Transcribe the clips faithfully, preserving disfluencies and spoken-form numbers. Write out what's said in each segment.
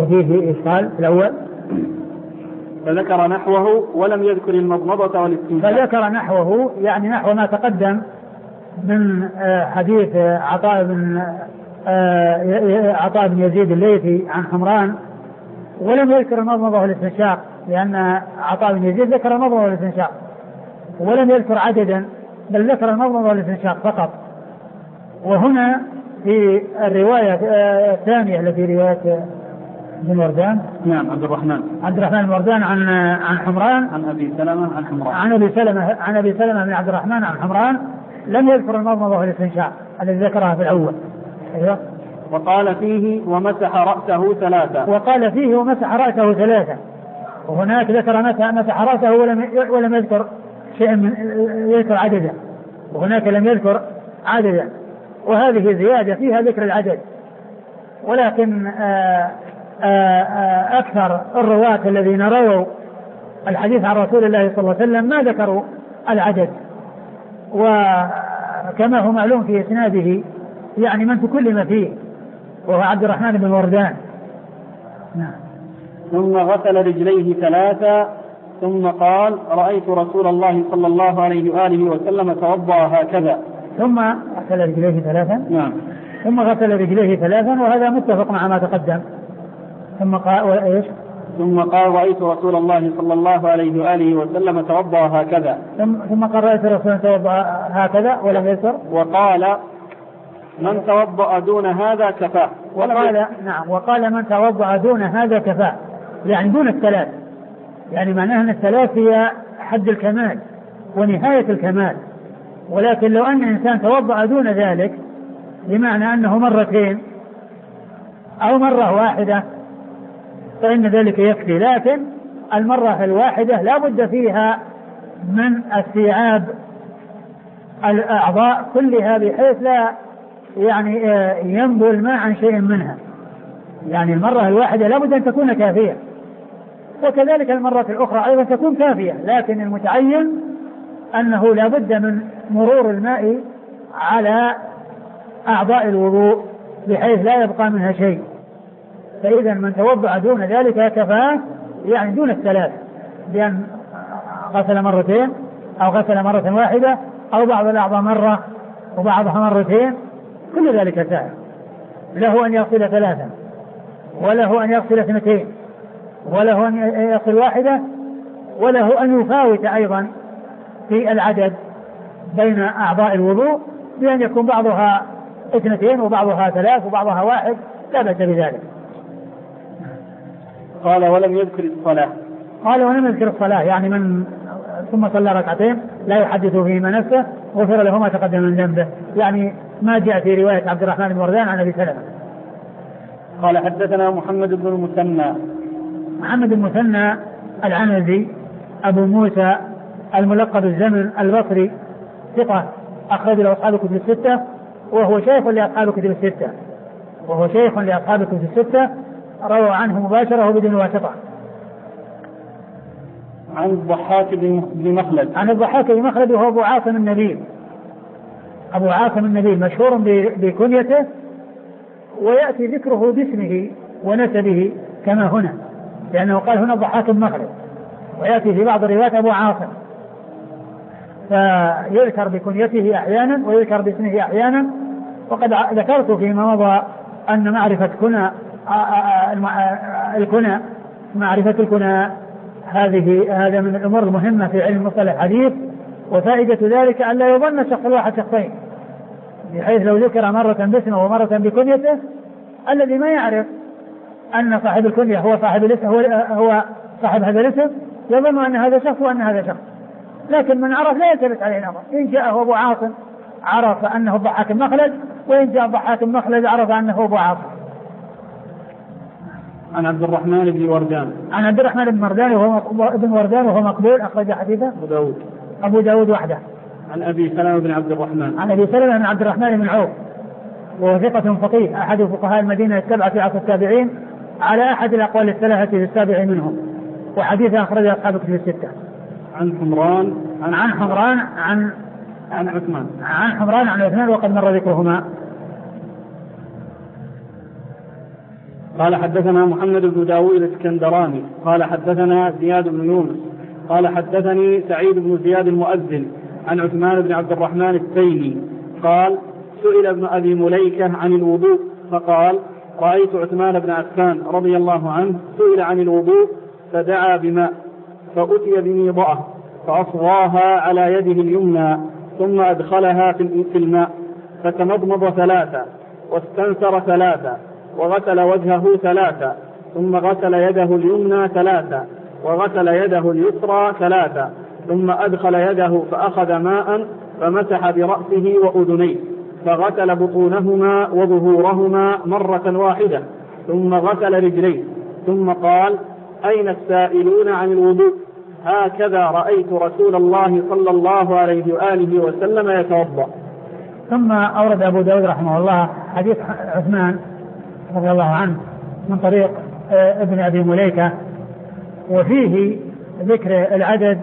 وفيه إشكال في الأول. فذكر نحوه ولم يذكر المضمضة والاستنشاق. فذكر نحوه يعني نحو ما تقدم من حديث عطاء بن عطاء بن يزيد الليثي عن حمران، ولم يذكر المضمضة والاستنشاق، لأن عطاء بن يزيد ذكر المضمضة والاستنشاق ولم يذكر عددا، بل ذكر المضمضة والاستنشاق فقط. وهنا في الرواية الثانية التي رواية بن وردان نعم عبد الرحمن عبد الرحمن بن وردان عن عن حمران عن أبي سلمة عن حمران عن أبي سلمة عن أبي سلمة بن عبد الرحمن عن حمران لم يذكر المضمضة والاستنشاق الذي ذكرها في الأول. أيوة. وقال فيه ومسح رأسه ثلاثة وقال فيه ومسح رأسه ثلاثة وهناك ذكر مسح رأسه ولم ولم يذكر شيء من يذكر عددا، وهناك لم يذكر عددا، وهذه زيادة فيها ذكر العدد. ولكن آآ آآ أكثر الرواة الذين رووا الحديث عن رسول الله صلى الله عليه وسلم ما ذكروا العدد، وكما هو معلوم في إسناده يعني من تكلم فيه وهو عبد الرحمن بن وردان. نعم. ثم غسل رجليه ثلاثة ثم قال رأيت رسول الله صلى الله عليه وآله وسلم توضأ هكذا. ثم غسل رجليه ثلاثا. نعم. ثم غسل رجليه ثلاثا، وهذا متفق مع ما تقدم. ثم قال ايش؟ ثم قال رأيت رسول الله صلى الله عليه وآله وسلم توضأ هكذا. ثم ثم قال رأيت رسول الله توضأ هكذا ولم يذكر. وقال من توضأ دون هذا كفاه. وقال نعم وقال من توضأ دون هذا كفاه، يعني دون الثلاث، يعني معناه أن الثلاث هي حد الكمال ونهاية الكمال. ولكن لو أن إنسان توضأ دون ذلك بمعنى أنه مرتين أو مرة واحدة فإن ذلك يكفي، لكن المرة الواحدة لا بد فيها من استيعاب الأعضاء كلها بحيث لا يعني ينبو الماء عن شيء منها، يعني المرة الواحدة لا بد أن تكون كافية، وكذلك المرة الأخرى أيضا تكون كافية، لكن المتعين أنه لا بد من مرور الماء على أعضاء الوضوء بحيث لا يبقى منها شيء. فإذا من توضأ دون ذلك كفاه، يعني دون الثلاث، بأن غسل مرتين أو غسل مرة واحدة أو بعض الأعضاء مرة وبعضها مرتين، كل ذلك سائر. له أن يغسل ثلاثا، وله أن يغسل اثنتين، وله أن يغسل واحدة، وله أن يفاوت أيضا في العدد بين أعضاء الوضوء بأن يكون بعضها اثنتين وبعضها ثلاث وبعضها واحد، لا بأس بذلك. قال ولم يذكر الصلاة. قال ولم يذكر الصلاة، يعني من ثم صلى ركعتين لا يحدث فيهما نفسه غفر له ما تقدم من ذنبه، يعني ما جاء في رواية عبد الرحمن بن وردان عن أبي سلمة. قال حدثنا محمد بن المثنى. محمد بن المثنى العنزي أبو موسى الملقب الزمن البصري، ثقة أخرج له أصحاب الكتب الستة، وهو شيخ لأصحاب الكتب الستة وهو شيخ لأصحاب الكتب الستة روى عنه مباشرة بدون واسطة. عن الضحاك بن مخلد. عن الضحاك بن مخلد وهو أبو عاصم النبيل. أبو عاصم النبيل مشهور بكنيته، ويأتي ذكره باسمه ونسبه كما هنا، لأنه قال هنا الضحاك بن مخلد، ويأتي في بعض الروايات أبو عاصم، فيذكر بكنيته أحيانا ويذكر باسمه أحيانا. وقد ذكرت فيما مضى أن معرفة كنى الكنى معرفة الكنى هذه هذا من الأمور المهمة في علم مصطلح الحديث، وفائدة ذلك أن لا يظن الشخص الواحد شخصين، بحيث لو ذكر مرة باسمه ومرة بكنيته الذي ما يعرف أن صاحب الكنية هو صاحب الاسم هو, هو صاحب هذا الاسم يظن أن هذا شخص وأن هذا شخص، لكن من عرف لا يلتبس عليه الأمر. إن جاءه أبو عاصم عرف أنه الضحاك بن مخلد، وإن جاء الضحاك بن مخلد عرف أنه أبو عاصم. عن عبد الرحمن بن وردان. عن عبد الرحمن بن وردان وهو ابن وردان وهو مقبول، أخرج حديثه أبو داود أبو داود وحده. عن أبي سلمة بن عبد الرحمن. عن أبي سلمة بن عبد الرحمن بن عوف وهو ثقة فقيه أحد فقهاء المدينة السبعة في عصر التابعين على أحد الأقوال الثلاثة في السابع منهم، وحديثه أخرجه أصحاب الكتب الستة. عن حمران عن عن حمران عن عن عثمان عن حمران عن عثمان وقد مر ذكرهما. قال حدثنا محمد بن داود الاسكندراني قال حدثنا زياد بن يونس قال حدثني سعيد بن زياد المؤذن عن عثمان بن عبد الرحمن التيمي قال سئل ابن أبي مليكة عن الوضوء فقال رأيت عثمان بن عفان رضي الله عنه سئل عن الوضوء فدعا بماء فأتي بميضأة فأصغاها على يده اليمنى ثم أدخلها في الماء فتمضمض ثلاثة واستنثر ثلاثة وغسل وجهه ثلاثة ثم غسل يده اليمنى ثلاثة وغسل يده اليسرى ثلاثة ثم أدخل يده فأخذ ماء فمسح برأسه وأذنيه فغسل بطونهما وظهورهما مرة واحدة ثم غسل رجليه ثم قال أين السائلون عن الوضوء هكذا رأيت رسول الله صلى الله عليه وآله وسلم يتوضأ. ثم أورد أبو داود رحمه الله حديث عثمان رضي الله عنه من طريق ابن أبي مليكة وفيه ذكر العدد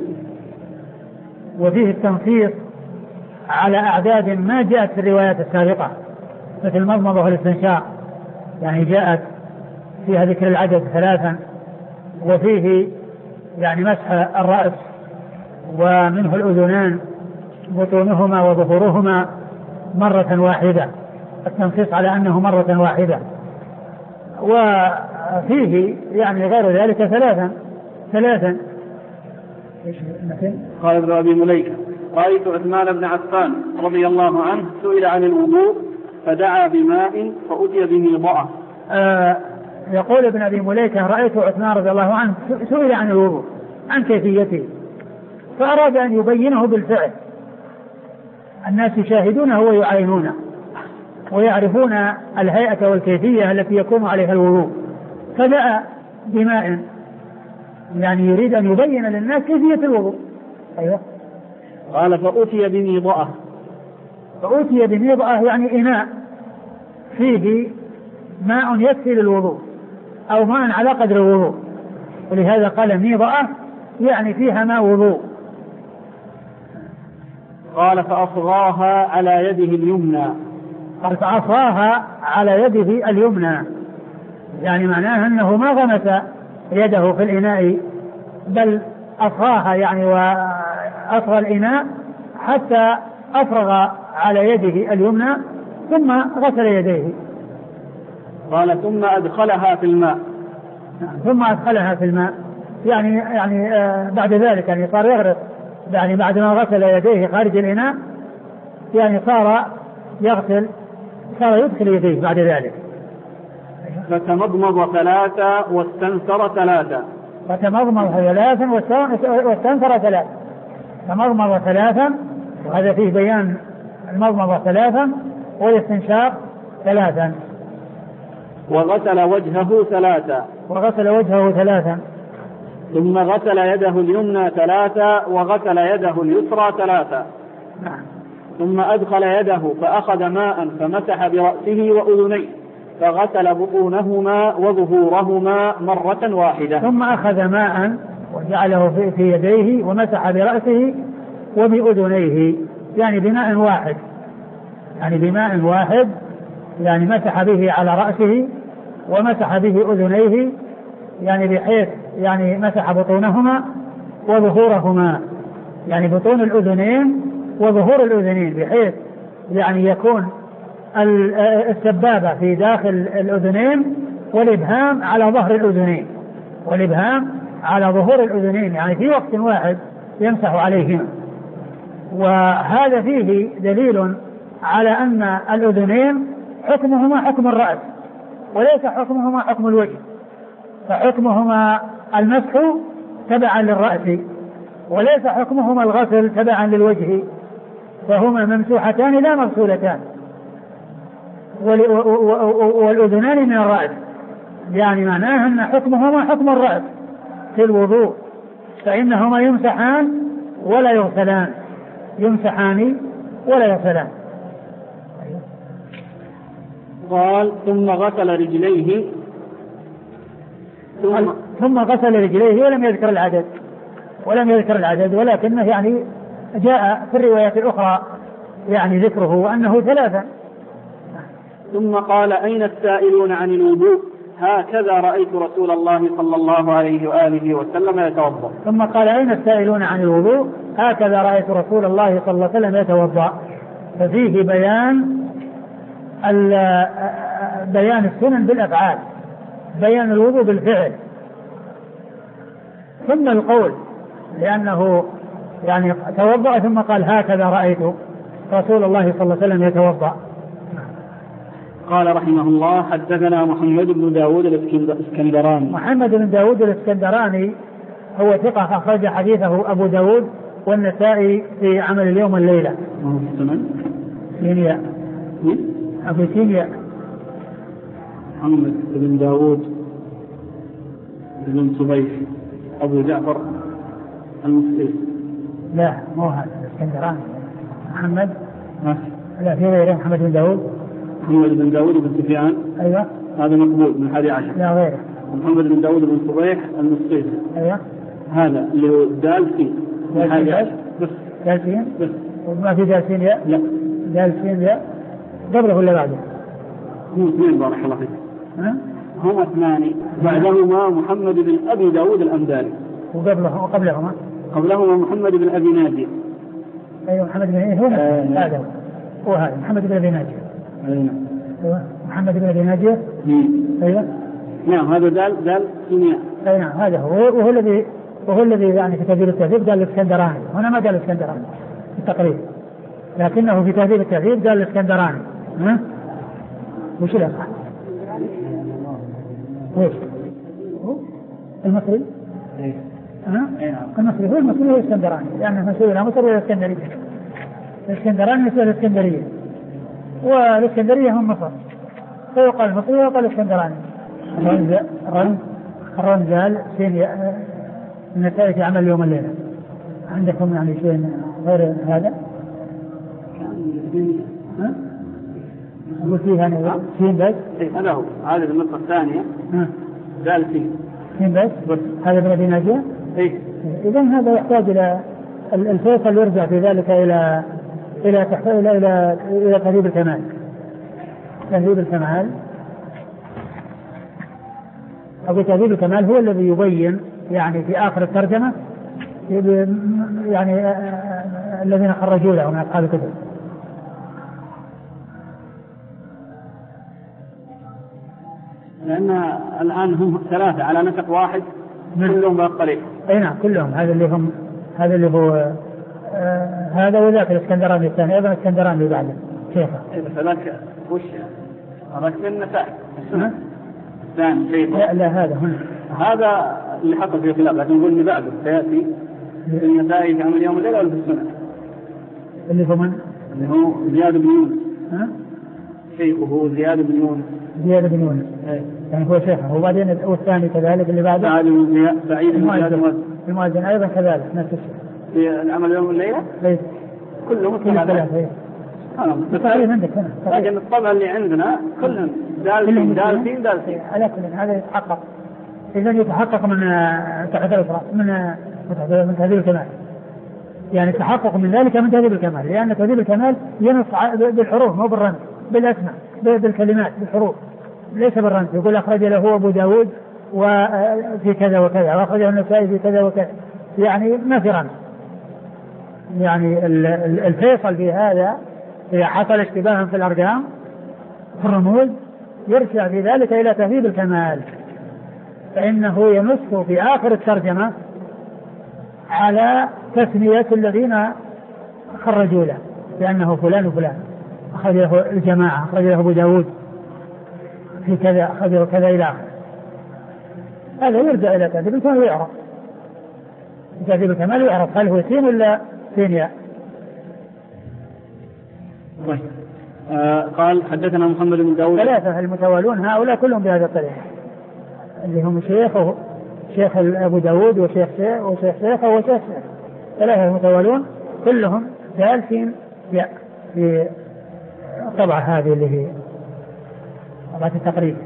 وفيه التنصيص على أعداد ما جاءت في الروايات السابقة مثل المضمضة والاستنشاق، يعني جاءت فيها ذكر العدد ثلاثا، وفيه يعني مسح الرأس ومنه الأذنان بطونهما وظهورهما مرة واحدة، التنصيص على أنه مرة واحدة، وفيه يعني غير ذلك ثلاثا ثلاثا. قال ابن أبي مليكة رأيت عثمان بن عفان رضي الله عنه سئل عن الوضوء فدعا بماء فأتي بميضأة. آه يقول ابن أبي مليكة رأيت عثمان رضي الله عنه سئل عن الوضوء عن كيفيته فأراد أن يبينه بالفعل، الناس يشاهدونه ويعاينونه ويعرفون الهيئة والكيفية التي يكون عليها الوضوء، فدعا بماء يعني يريد أن يبين للناس كيفية الوضوء. أيوة. قال فأتي بميضأة. فأتي بميضأة يعني إناء فيه ماء يكفي للوضوء أو ماء على قدر الوضوء، ولهذا قال ميضأة يعني فيها ماء وضوء. قال فأصغاها على يده اليمنى. قال فأصغاها على يده اليمنى يعني معناه أنه ما غمس يده في الإناء بل أصغاها يعني وأصغى الإناء حتى أفرغ على يده اليمنى ثم غسل يديه. قال ثم أدخلها في الماء. ثم أدخلها في الماء يعني يعني آه بعد ذلك يعني صار يغرق، يعني بعد ما غسل يديه خارج الإناء يعني صار يغسل صار يدخل يديه بعد ذلك. فتمضمض ثلاثة واستنثر ثلاثة. فتمضمض ثلاثا واستنثر ثلاثا. تمضمض ثلاثا وهذا فيه بيان المضمضة ثلاثا والاستنشاق ثلاثا. وغسل وجهه ثلاثا. وغسل وجهه ثلاثا. ثم غسل يده اليمنى ثلاثا وغسل يده اليسرى ثلاثا. نعم. ثم أدخل يده فأخذ ماء فمسح برأسه وأذنيه فغسل بطونهما وظهورهما مرة واحدة. ثم أخذ ماء وجعله في يديه ومسح برأسه وبأذنيه يعني بماء واحد، يعني بماء واحد يعني مسح به على رأسه ومسح به أذنيه يعني بحيث يعني مسح بطونهما وظهورهما، يعني بطون الأذنين وظهور الأذنين بحيث يعني يكون السبابة في داخل الأذنين والإبهام على ظهر الأذنين والإبهام على ظهور الأذنين يعني في وقت واحد يمسح عليهما. وهذا فيه دليل على أن الأذنين حكمهما حكم الرأس وليس حكمهما حكم الوجه، فحكمهما المسح تبعا للرأس وليس حكمهما الغسل تبعا للوجه، فهما ممسوحتان لا مغسولتان. والأذنان من الرأس يعني معناه أن حكمهما حكم الرأس في الوضوء، فإنهما يمسحان ولا يغسلان، يمسحان ولا يغسلان. قال ثم غسل رجليه. ثم, ثم غسل رجليه ولم يذكر العدد ولم يذكر العدد ولكنه يعني جاء في الروايات الأخرى يعني ذكره وأنه ثلاثة. ثم قال أين السائلون عن الوضوء هكذا رأيت رسول الله صلى الله عليه وآله وسلم يتوضأ. ثم قال أين السائلون عن الوضوء؟ هكذا رأيت رسول الله صلى الله عليه وسلم يتوضأ. ففيه بيان بيان السنن بالأفعال، بيان الوضوء بالفعل، ثم القول، لأنه يعني توضأ ثم قال هكذا رأيت رسول الله صلى الله عليه وسلم يتوضأ. قال رحمه الله حدثنا محمد بن داود الاسكندراني. محمد بن داود الاسكندراني هو ثقة أخرج حديثه أبو داود والنسائي في عمل اليوم والليلة. سينيا أبو سينيا محمد بن داود بن صبيح أبو جعفر المصري. لا مو هذا الاسكندراني محمد. ها؟ لا في غيره محمد بن داود. محمد بن داود بن سفيان. أيوة هذا مقبول من حادي عشر. لا غيره. محمد بن داود بن صبيح المصري. أيوة هذا اللي هو دالسين من حادي عشر بس. دالسين بس وما في دالسين يا؟ لا دالسين يا قبله ولا بعده؟ هم اثنين بارك الله فيك. ها؟ هم اثنان بعدهما محمد بن أبي داود الأمداري. وقبله وقبلهما قبلهما محمد بن أبي ناجي. أيوة محمد بن إيه هو آه هذا هو هذا محمد بن أبي ناجي. أيوة. أيوة محمد بن أبي ناجي. أيوة نعم هذا دال دال سنيا. أي نعم هذا هو وهو الذي وهو الذي يعني في تهذيب التهذيب قال الاسكندراني. هنا ما قال الاسكندراني في التقريب، لكنه في تهذيب التهذيب قال الاسكندراني. ها وش له وش المصري؟ ها المصري هو المصري هو الاسكندراني، لأنه مسؤول إلى مصر وإلى الاسكندرية. الاسكندراني مسؤول الاسكندرية والاسكندرية هم مصر، فيقال المصري ويقال الاسكندراني. رمز رمز الرمزال سينيا النتائج عمل اليوم الليلة. عندكم يعني شيء غير هذا؟ ها؟ أقول فيه أنا سين بس. هذا هو هذا النقطة الثانية. ها. دال سين. سين بس. بس. هذا من أبي ناجية؟ إيه. إذن هذا يحتاج إلى الفيصل يرجع في ذلك إلى إلى تحت إلى إلى إلى تهذيب الكمال. تهذيب الكمال. أبو تهذيب الكمال هو الذي يبين يعني في آخر الترجمة يعني الذين خرجوا له من أصحاب الكتب. لأن الآن هم ثلاثة على نسق واحد كلهم باقلين. أي نعم كلهم. هذا اللي هم هذا اللي هو آه هذا وذاك الاسكندراني الثاني أيضا الاسكندراني بعده شيخه. إيه بس هذاك وش هذاك من النسائي الثاني شيخه. لا لا هذا هنا هذا اللي حصل فيه خلاف، لكن نقول إن بعده سيأتي في النسائي في عمل يوم الليلة ولا في السنة. اللي هو من اللي هو زياد بن يونس. ها شيخه زياد بن يونس. زياد بن يونس يعني هو شيخه. وبعدين الثاني كذلك اللي بعده سعيد بن زياد المؤذن. المؤذن أيضا كذلك نفس الشيء في العمل يوم الليلة. إيه كلهم ثلاثة. تقريبا عندك هنا. لكن الطبع اللي عندنا كلهم دالسين دالسين دالسين. على كل هذا يتحقق. إذا يتحقق من تحت الإفراط من من تهذيب الكمال. يعني التحقق من ذلك من تهذيب الكمال، لأن تهذيب الكمال ينص بالحروف مو بالرمز، بالأسماء بالكلمات بالحروف ليس بالرمز. يقول أخرج له أبو داود وفي كذا وكذا وأخرجه النسائي في كذا وكذا، يعني ما في رمز. يعني الفيصل في هذا إذا حصل اشتباه في الأرقام في الرموز يرجع في ذلك إلى تهذيب الكمال، فإنه ينص في آخر الترجمة على تسمية الذين خرجوا له، لأنه فلان وفلان أخرج له الجماعة أخرج له أبو داود في كذا أخرج له كذا إلى آخر. هذا يرجع إلى تهذيب الكمال ويعرف. تهذيب الكمال ويعرف هل هو سين ولا سينيا. آه قال حدثنا محمد بن داود. ثلاثة المتوالون هؤلاء كلهم بهذا الطريقة اللي هم شيخه شيخ أبو داود وشيخ شيخ وشيخ شيخه وشيخ شيخ. ثلاثة المتوالون كلهم جالسين في الطبعة هذه اللي هي طبعة التقريب.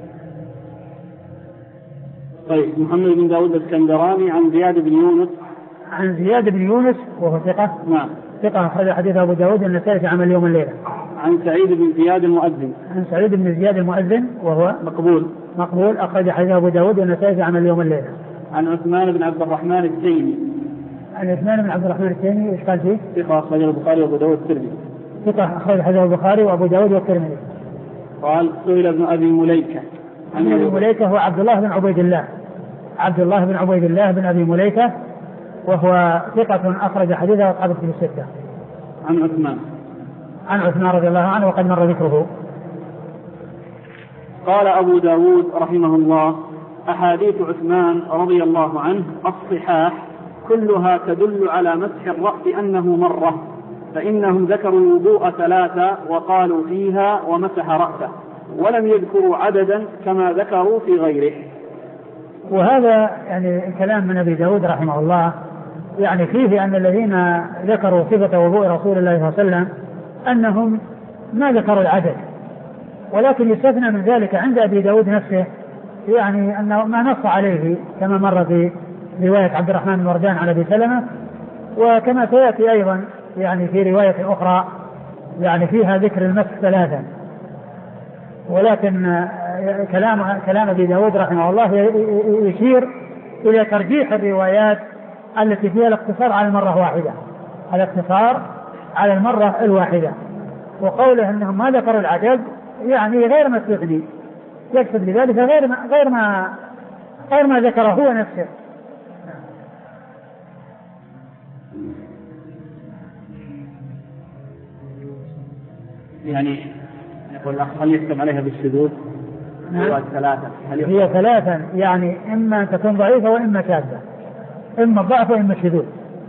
طيب محمد بن داود الاسكندراني عن زياد بن يونس. عن زياد بن يونس وهو ثقة. نعم. ثقة أخرج حديث أبو داود النسائي في عمل يوم الليلة. عن سعيد بن زياد المؤذن. عن سعيد بن زياد المؤذن وهو مقبول مقبول أخرج حديث أبو داود والنسائي في عمل اليوم والليلة. عن عثمان بن عبد الرحمن التيمي. عن عثمان بن عبد الرحمن التيمي إيش قال فيه؟ ثقة أخرج البخاري وأبو داود والترمذي. ثقة أخرج حديث البخاري وأبو داود والترمذي. قال سئل ابن أبي مليكة. عن أبي مليكة هو عبد الله بن عبيد الله عبد الله بن عبيد الله بن أبي مليكة وهو ثقة أخرج حديثه أصحاب الكتب الستة. عن عثمان عن عثمان رضي الله عنه وقد مر ذكره. قال أبو داود رحمه الله أحاديث عثمان رضي الله عنه الصحاح كلها تدل على مسح الرأس أنه مرة، فإنهم ذكروا الوضوء ثلاثة وقالوا فيها ومسح رأسه، ولم يذكروا عددا كما ذكروا في غيره. وهذا يعني كلام من أبي داود رحمه الله يعني فيه أن الذين ذكروا صفة وضوء رسول الله صلى الله عليه وسلم أنهم ما ذكروا العدد، ولكن يستثنى من ذلك عند أبي داود نفسه يعني أنه ما نص عليه كما مر في رواية عبد الرحمن بن وردان عن أبي سلمة، وكما سيأتي أيضا يعني في رواية أخرى يعني فيها ذكر المسح ثلاثا. ولكن كلام كلام أبي داود رحمه الله يشير إلى ترجيح الروايات التي فيها الاقتصار على المرة واحدة الاقتصار على المرة الواحدة وقوله أنهم ما ذكروا العدد يعني غير ما استثني، يقصد بذلك غير ما غير ما غير ما ذكره هو نفسه. يعني يقول هل يحكم عليها بالشذوذ؟ نعم. ثلاثة هي ثلاثا يعني إما أن تكون ضعيفة وإما شاذة، إما الضعف وإما الشذوذ.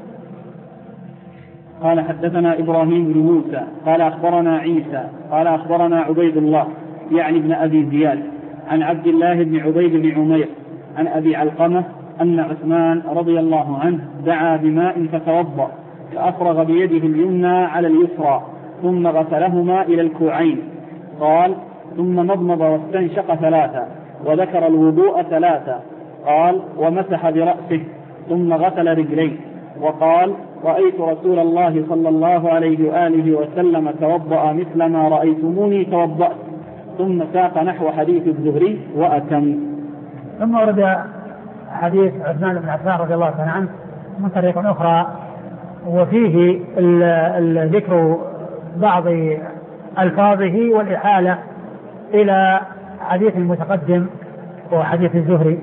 قال حدثنا إبراهيم بن موسى قال أخبرنا عيسى قال أخبرنا عبيد الله يعني ابن أبي زياد عن عبد الله بن عبيد بن عمير عن أبي علقمة أن عثمان رضي الله عنه دعا بماء فتوضأ فأفرغ بيده اليمنى على اليسرى ثم غسلهما إلى الكوعين. قال ثم مضمض واستنشق ثلاثة وذكر الوضوء ثلاثة. قال ومسح برأسه ثم غسل رجليه وقال رأيت رسول الله صلى الله عليه وآله وسلم توضأ مثل ما رأيتموني توضأت، ثم ساق نحو حديث الزهري وأتم. ثم ورد حديث عثمان بن عفان رضي الله عنه من طريق أخرى وفيه الذكر بعض ألفاظه والإحالة إلى حديث المتقدم وحديث الزهري.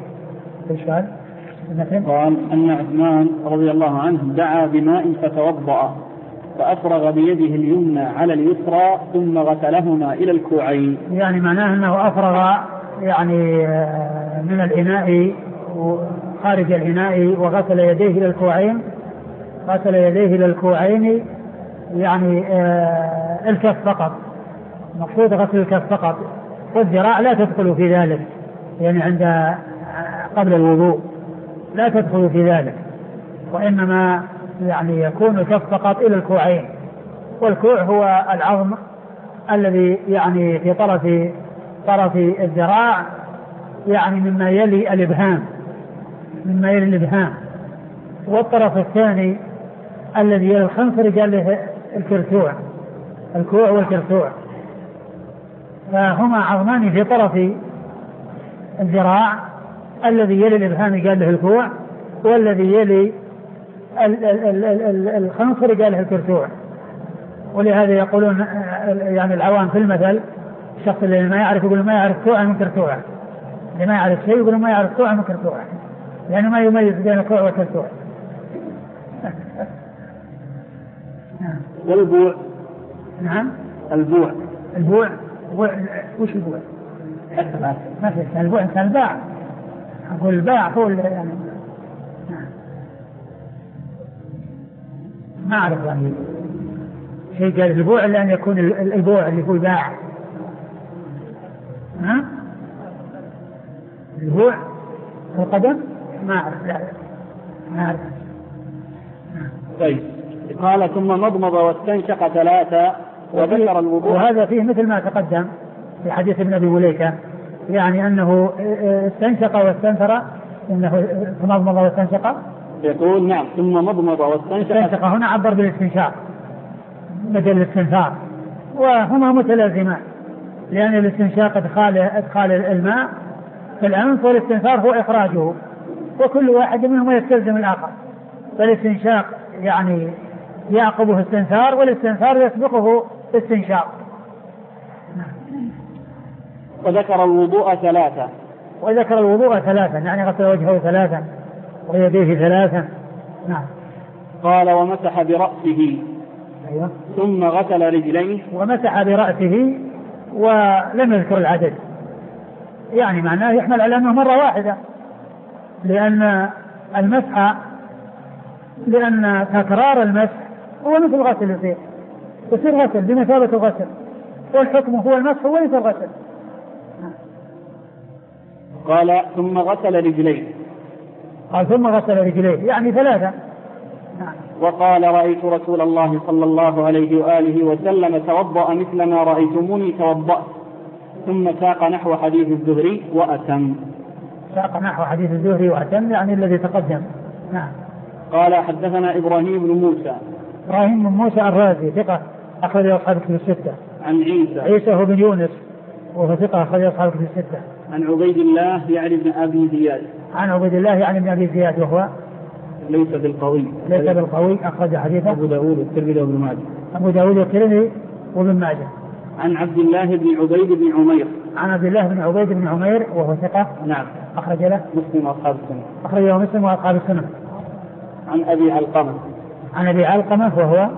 قال أن عثمان رضي الله عنه دعا بماء فتوضأ فأفرغ بيده اليمنى على اليسرى ثم غسلهما إلى الكوعين. يعني معناه أنه أفرغ يعني من الإناء خارج الإناء وغسل يديه إلى الكوعين غسل يديه إلى الكوعين يعني الكف فقط، مقصود غسل الكف فقط، والذراع لا تدخل في ذلك يعني عند قبل الوضوء لا تدخل في ذلك، وإنما يعني يكون الكف فقط إلى الكوعين، والكوع هو العظم الذي يعني في طرف طرف الذراع يعني مما يلي الإبهام مما يلي الإبهام والطرف الثاني الذي يلي الخنصر قال له الكرسوع الكوع والكرسوع، فهما عظمان في طرف الذراع، الذي يلي الإبهام قال له الكوع والذي يلي الخنصر قال له الكرسوع. ولهذا يقولون يعني العوام في المثل الشخص اللي ما يعرف يقول ما يعرف كوعا من كرسوعا، اللي ما يعرف شيء يقول ما يعرف كوعا من كرسوعا، يعني ما يميز بين الكوع والكرسوع. والبوع نعم البوع البوع وش البوع؟ ما في البوع كان الباع، أقول الباع هو يعني ما أعرف يعني شيء قال البوع إلا أن يكون البوع اللي هو الباع. ها البوع القدم ما أعرف لا ما أعرف. طيب قال ثم مضمض واستنشق ثلاثة وذكر الوضوء، وهذا فيه مثل ما تقدم في حديث ابن أبي مليكة يعني أنه استنشق واستنثر إنه مضمض واستنشق يقول نعم ثم مضمض واستنشق استنشق هنا عبر بالاستنشاق بدل الاستنثار، وهما متلازمان لأن الاستنشاق إدخال إدخال الماء في الأنف، والاستنثار هو إخراجه، وكل واحد منهما يستلزم الآخر، فالاستنشاق يعني يعقبه استنثار، والاستنثار يسبقه استنشاق. وذكر الوضوء ثلاثة وذكر الوضوء ثلاثا يعني غسل وجهه ثلاثا ويديه ثلاثا. نعم. قال ومسح برأسه. أيوة. ثم غسل رجليه. ومسح برأسه ولم يذكر العدد، يعني معناه يحمل على أنه مرة واحدة، لأن المسح لأن تكرار المسح هو مثل غسل، يصير يصير غسل بمثابة الغسل، والحكم هو المسح وليس الغسل. قال ثم غسل رجليه. قال ثم غسل رجليه يعني ثلاثة. وقال رأيت رسول الله صلى الله عليه وآله وسلم توضأ مثل ما رأيتموني توضأت. ثم ساق نحو حديث الزهري وأتم. ساق نحو حديث الزهري وأتم يعني الذي تقدم. نعم. قال حدثنا إبراهيم بن موسى. إبراهيم بن موسى الرازي ثقة أخرج أصحاب الكتب الستة. عن عيسى. عيسى هو بن يونس وهو ثقة أخرج أصحاب الكتب الستة. عن عبيد الله يعني ابن أبي زياد. عن عبيد الله يعني ابن أبي زياد وهو ليس بالقوي. ليس بالقوي أخرج حديثه أبو داود والترمذي وابن ماجه. أبو داود والترمذي وابن ماجه. عن عبد الله بن عبيد بن عمير. عن عبد الله بن عبيد بن عمير وهو ثقة. نعم. أخرج له مسلم وأصحاب السنة. أخرجه مسلم وأصحاب السنة. عن أبي علقمة. عن أبي علقمة وهو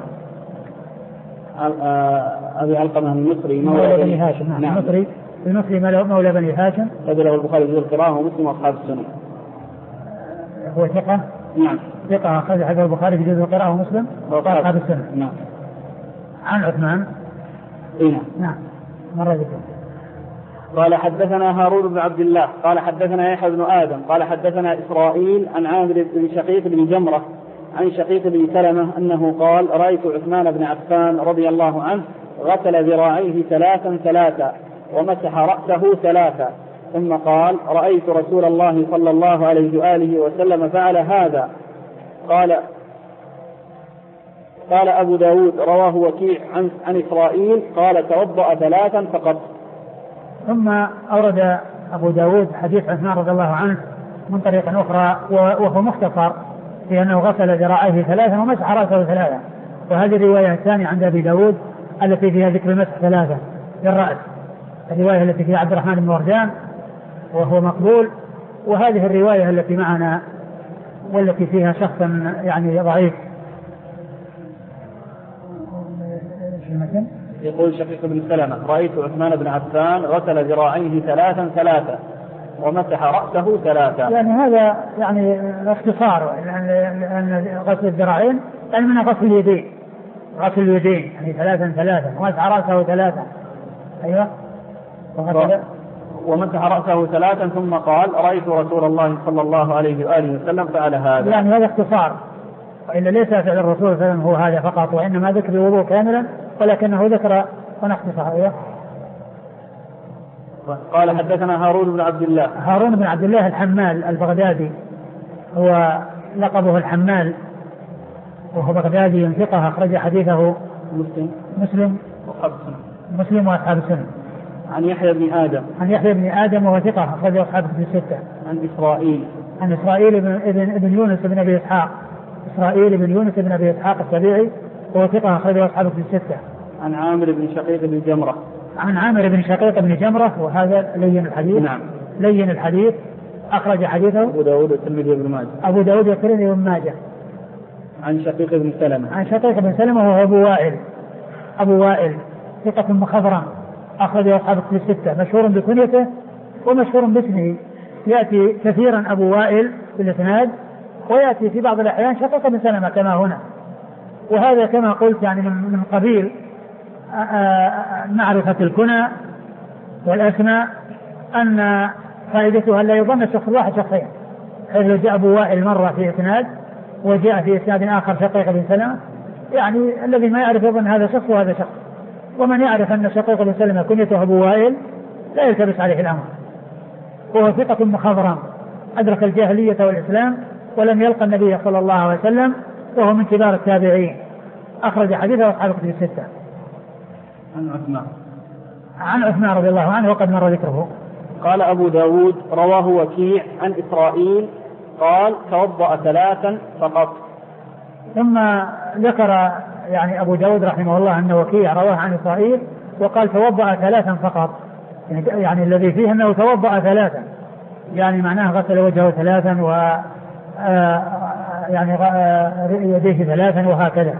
أبي علقمة المصري مولى بني هاشم. نعم. نعم. المصري المصري مولى بني هاشم. له البخاري في القراءة ومسلم وأصحاب السنة. هو ثقة. نعم. ثقة أخرج حديث البخاري في جزء القراءة ومسلم وأصحاب السنة. نعم. عن عثمان. إيه. نعم. مرة ذكر. قال حدثنا هارون بن عبد الله قال حدثنا يحيى بن آدم قال حدثنا إسرائيل عن عامر بن شقيق بن جمرة عن شقيق بن سلمة أنه قال رأيت عثمان بن عفان رضي الله عنه غسل ذراعيه ثلاثا ثلاثا ومسح رأسه ثلاثا ثم قال رأيت رسول الله صلى الله عليه وآله وسلم فعل هذا. قال قال أبو داود رواه وكيع عن, عن إسرائيل قال توضأ ثلاثا فقط. ثم أورد أبو داود حديث عثمان رضي الله عنه من طريق أخرى وهو مختصر في أنه غسل ذراعيه ثلاثا ومسح رأسه ثلاثا، وهذه الرواية الثانية عند أبي داود التي فيها ذكر المسح ثلاثة للرأس، الرواية التي فيها عبد الرحمن بن وردان وهو مقبول، وهذه الرواية التي معنا والتي فيها شخص يعني ضعيف. يقول شقيق بن سلمة رأيت عثمان بن عفان غسل ذراعيه ثلاثا ثلاثا ومسح رأسه ثلاثا. يعني هذا يعني اختصار، لأن غسل الذراعين يعني من غسل اليدين، غسل اليدين يعني ثلاثا ثلاثا ومسح رأسه ثلاثا. أيوة. وغسل ومسح رأسه ثلاثا ثم قال رأيت رسول الله صلى الله عليه وآله وسلم فعل هذا. يعني هذا اختصار، وإلا ليس فعل الرسول صلى الله عليه وسلم هو هذا فقط، وإنما ذكر الوضوء كاملا ولكنه ذكر ونختصر. أيوة. قال حدثنا هارون بن عبد الله. هارون بن عبد الله الحمال البغدادي هو لقبه الحمال وهو بغدادي ثقة أخرج حديثه مسلم مسلم وأصحاب السنة. مسلم وأصحاب السنة. عن يحيى بن آدم. عن يحيى بن آدم وهو ثقة أخرج أصحاب الستة. عن إسرائيل. عن إسرائيل بن ابن, ابن يونس بن أبي إسحاق. إسرائيل بن يونس بن أبي إسحاق السبيعي وهو ثقة أخرج أصحاب الستة. عن عامر بن شقيق بن جمرة. عن عامر بن شقيق بن جمرة وهذا لين الحديث. نعم. لين الحديث أخرج حديثه أبو داود والترمذي وابن ماجه. أبو داود والترمذي وابن ماجه. عن شقيق بن سلمة. عن شقيق بن سلمة وهو أبو وائل. أبو وائل ثقة مخضرم أخرج أصحاب الستة، مشهور بكنيته ومشهور باسمه، يأتي كثيرا أبو وائل في الإسناد ويأتي في بعض الأحيان شقيق بن سلمة كما هنا، وهذا كما قلت يعني من قبيل معرفة الكنى والأسماء، أن فائدتها لا يظن الشخص الواحد شخصين، حيث لو جاء أبو وائل مرة في إسناد وجاء في إسناد آخر شقيق بن سلمة، يعني الذي ما يعرف يظن هذا شخص وهذا شخص، ومن يعرف أن شقيق بن سلمة كنيته أبو وائل لا يلتبس عليه الأمر، وهو ثقة مخضرم أدرك الجاهلية والإسلام ولم يلقى النبي صلى الله عليه وسلم، وهو من كبار التابعين أخرج حديثه أصحاب الكتب الستة. عن عثمان. عن عثمان رضي الله عنه وقد مر ذكره. قال أبو داود رواه وكيع عن إسرائيل قال توضأ ثلاثا فقط. ثم ذكر يعني أبو داود رحمه الله أن وكيع رواه عن إسرائيل وقال توضأ ثلاثا فقط، يعني الذي فيه أنه توضأ ثلاثا، يعني معناه غسل وجهه ثلاثا و يعني يديه ثلاثا وهكذا.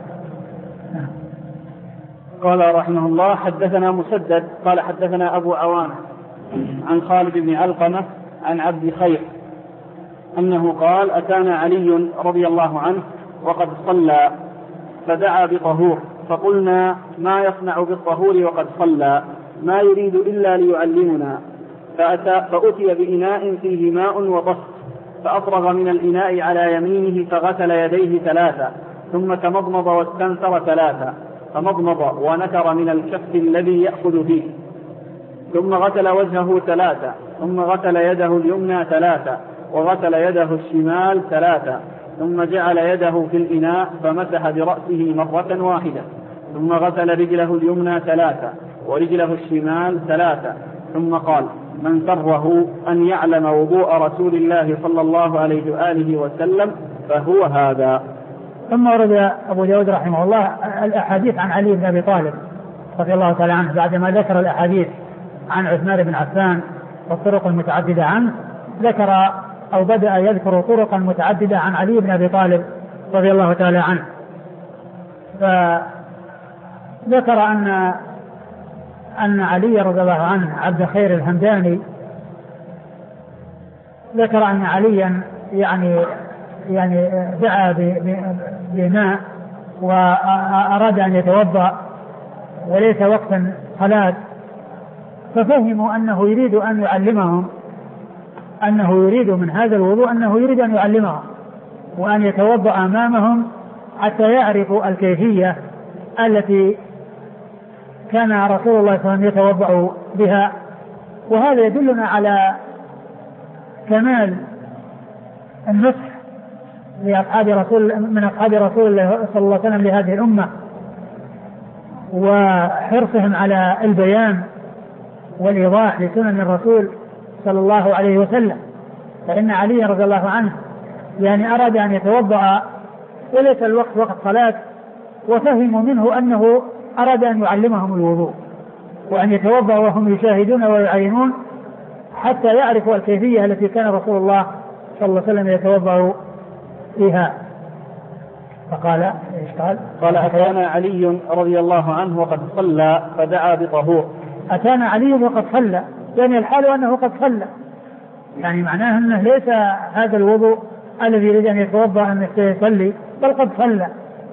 قال رحمه الله حدثنا مسدد قال حدثنا أبو عوانة عن خالد بن علقمة عن عبد خير أنه قال أتانا علي رضي الله عنه وقد صلى فدعا بطهور فقلنا ما يصنع بالطهور وقد صلى ما يريد إلا ليعلمنا، فأتى فأتي بإناء فيه ماء وطست فأفرغ من الإناء على يمينه فغسل يديه ثلاثة ثم تمضمض واستنثر ثلاثة فمضمض ونكر من الكف الذي يأخذ فيه ثم غسل وجهه ثلاثة ثم غسل يده اليمنى ثلاثة وغسل يده الشمال ثلاثة ثم جعل يده في الإناء فمسح برأسه مرة واحدة ثم غسل رجله اليمنى ثلاثة ورجله الشمال ثلاثة ثم قال من سره أن يعلم وضوء رسول الله صلى الله عليه وآله وسلم فهو هذا. ثم ورد أبو داود رحمه الله الأحاديث عن علي بن أبي طالب رضي الله تعالى عنه بعدما ذكر الأحاديث عن عثمان بن عفان والطرق المتعددة عنه، ذكر أو بدأ يذكر طرقا متعددة عن علي بن أبي طالب رضي الله تعالى عنه. فذكر أن أن علي رضي الله عنه عبد خير الهمداني ذكر أن عليا يعني يعني دعا بماء وأراد أن يتوضأ وليس وقتا صلاة، ففهموا أنه يريد أن يعلمهم أنه يريد من هذا الوضوء أنه يريد أن يعلمهم وأن يتوضأ أمامهم حتى يعرفوا الكيفية التي كان رسول الله صلى الله عليه وسلم يتوضأ بها. وهذا يدلنا على كمال النصح لأصحاب رسول من أصحاب رسول الله صلى الله عليه وسلم لهذه الأمة وحرصهم على البيان والإيضاح لسنن الرسول صلى الله عليه وسلم. فإن علي رضي الله عنه يعني أراد أن يتوضأ وليس الوقت وقت صلاة، وفهموا منه أنه أراد أن يعلمهم الوضوء وأن يتوضأ وهم يشاهدون ويعينون حتى يعرفوا الكيفية التي كان رسول الله صلى الله عليه وسلم يتوضأ فيها. فقال إيش قال؟ قال أتانا علي رضي الله عنه وقد صلى فدعا بطهور. أتانا علي وقد صلى يعني الحال أنه قد صلى، يعني معناه أنه ليس هذا الوضوء الذي يريد أن يتوضأ أن يصلي بل قد صلى،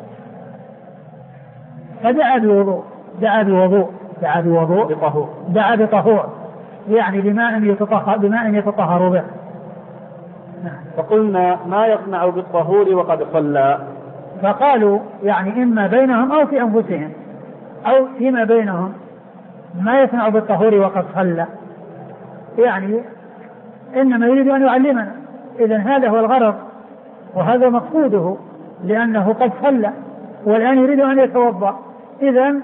فدعا بوضوء دعا بوضوء دعا بوضوء بطهور دعا بطهور يعني بماء يتطهر بماء يتطهر به. فقلنا ما يصنع بالطهور وقد صلى، فقالوا يعني إما بينهم أو في أنفسهم أو فيما بينهم ما يصنع بالطهور وقد صلى، يعني إنما يريد أن يعلمنا، إذن هذا هو الغرض وهذا مقصوده لأنه قد صلى والآن يريد أن يتوضأ. إذن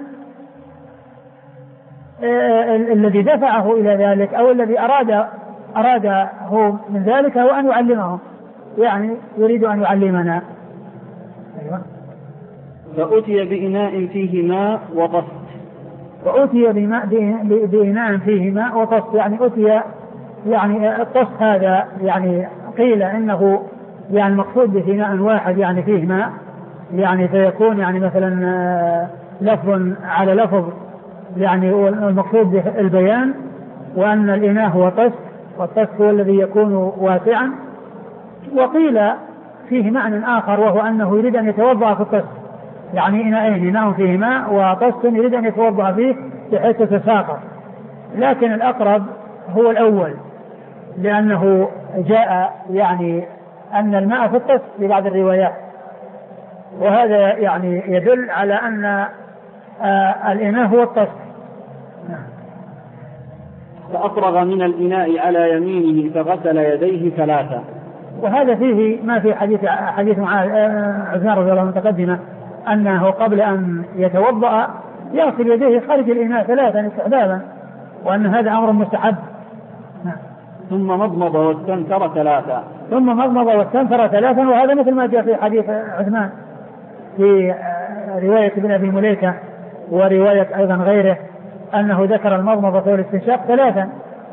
الذي دفعه إلى ذلك أو الذي أراد أراده من ذلك هو أن يعلمهم، يعني يريد أن يعلمنا. أيوة. فأتي بإناء فيه ماء وطست. وأتي بماء بإناء فيه ماء وطست يعني أتي يعني الطست هذا يعني قيل إنه يعني المقصود بإناء واحد يعني فيه ماء، يعني فيكون يعني مثلا لفظ على لفظ، يعني المقصود بالبيان وأن الإناء هو طست والطست هو الذي يكون واسعا. وقيل فيه معنى آخر وهو أنه يريد أن يتوضأ في الطست، يعني إناءين إناء فيه ماء وطست يريد أن يتوضأ فيه بحيث تتساقط، لكن الأقرب هو الأول لأنه جاء يعني أن الماء في الطست في بعض الروايات، وهذا يعني يدل على أن آه الإناء هو الطست. فأفرغ من الإناء على يمينه فغسل يديه ثلاثة. وهذا فيه ما في حديث حديث عثمان رضي الله عنه متقدمة أنه قبل أن يتوضأ يغسل يديه خارج الإناء ثلاثا استحبابا، وأن هذا أمر مستحب. ثم مضمض واستنثر ثلاثا. ثم مضمض واستنثر ثلاثا، وهذا مثل ما جاء في حديث عثمان في رواية ابن أبي مليكة ورواية أيضا غيره أنه ذكر المضمضة والاستنشاق ثلاثا.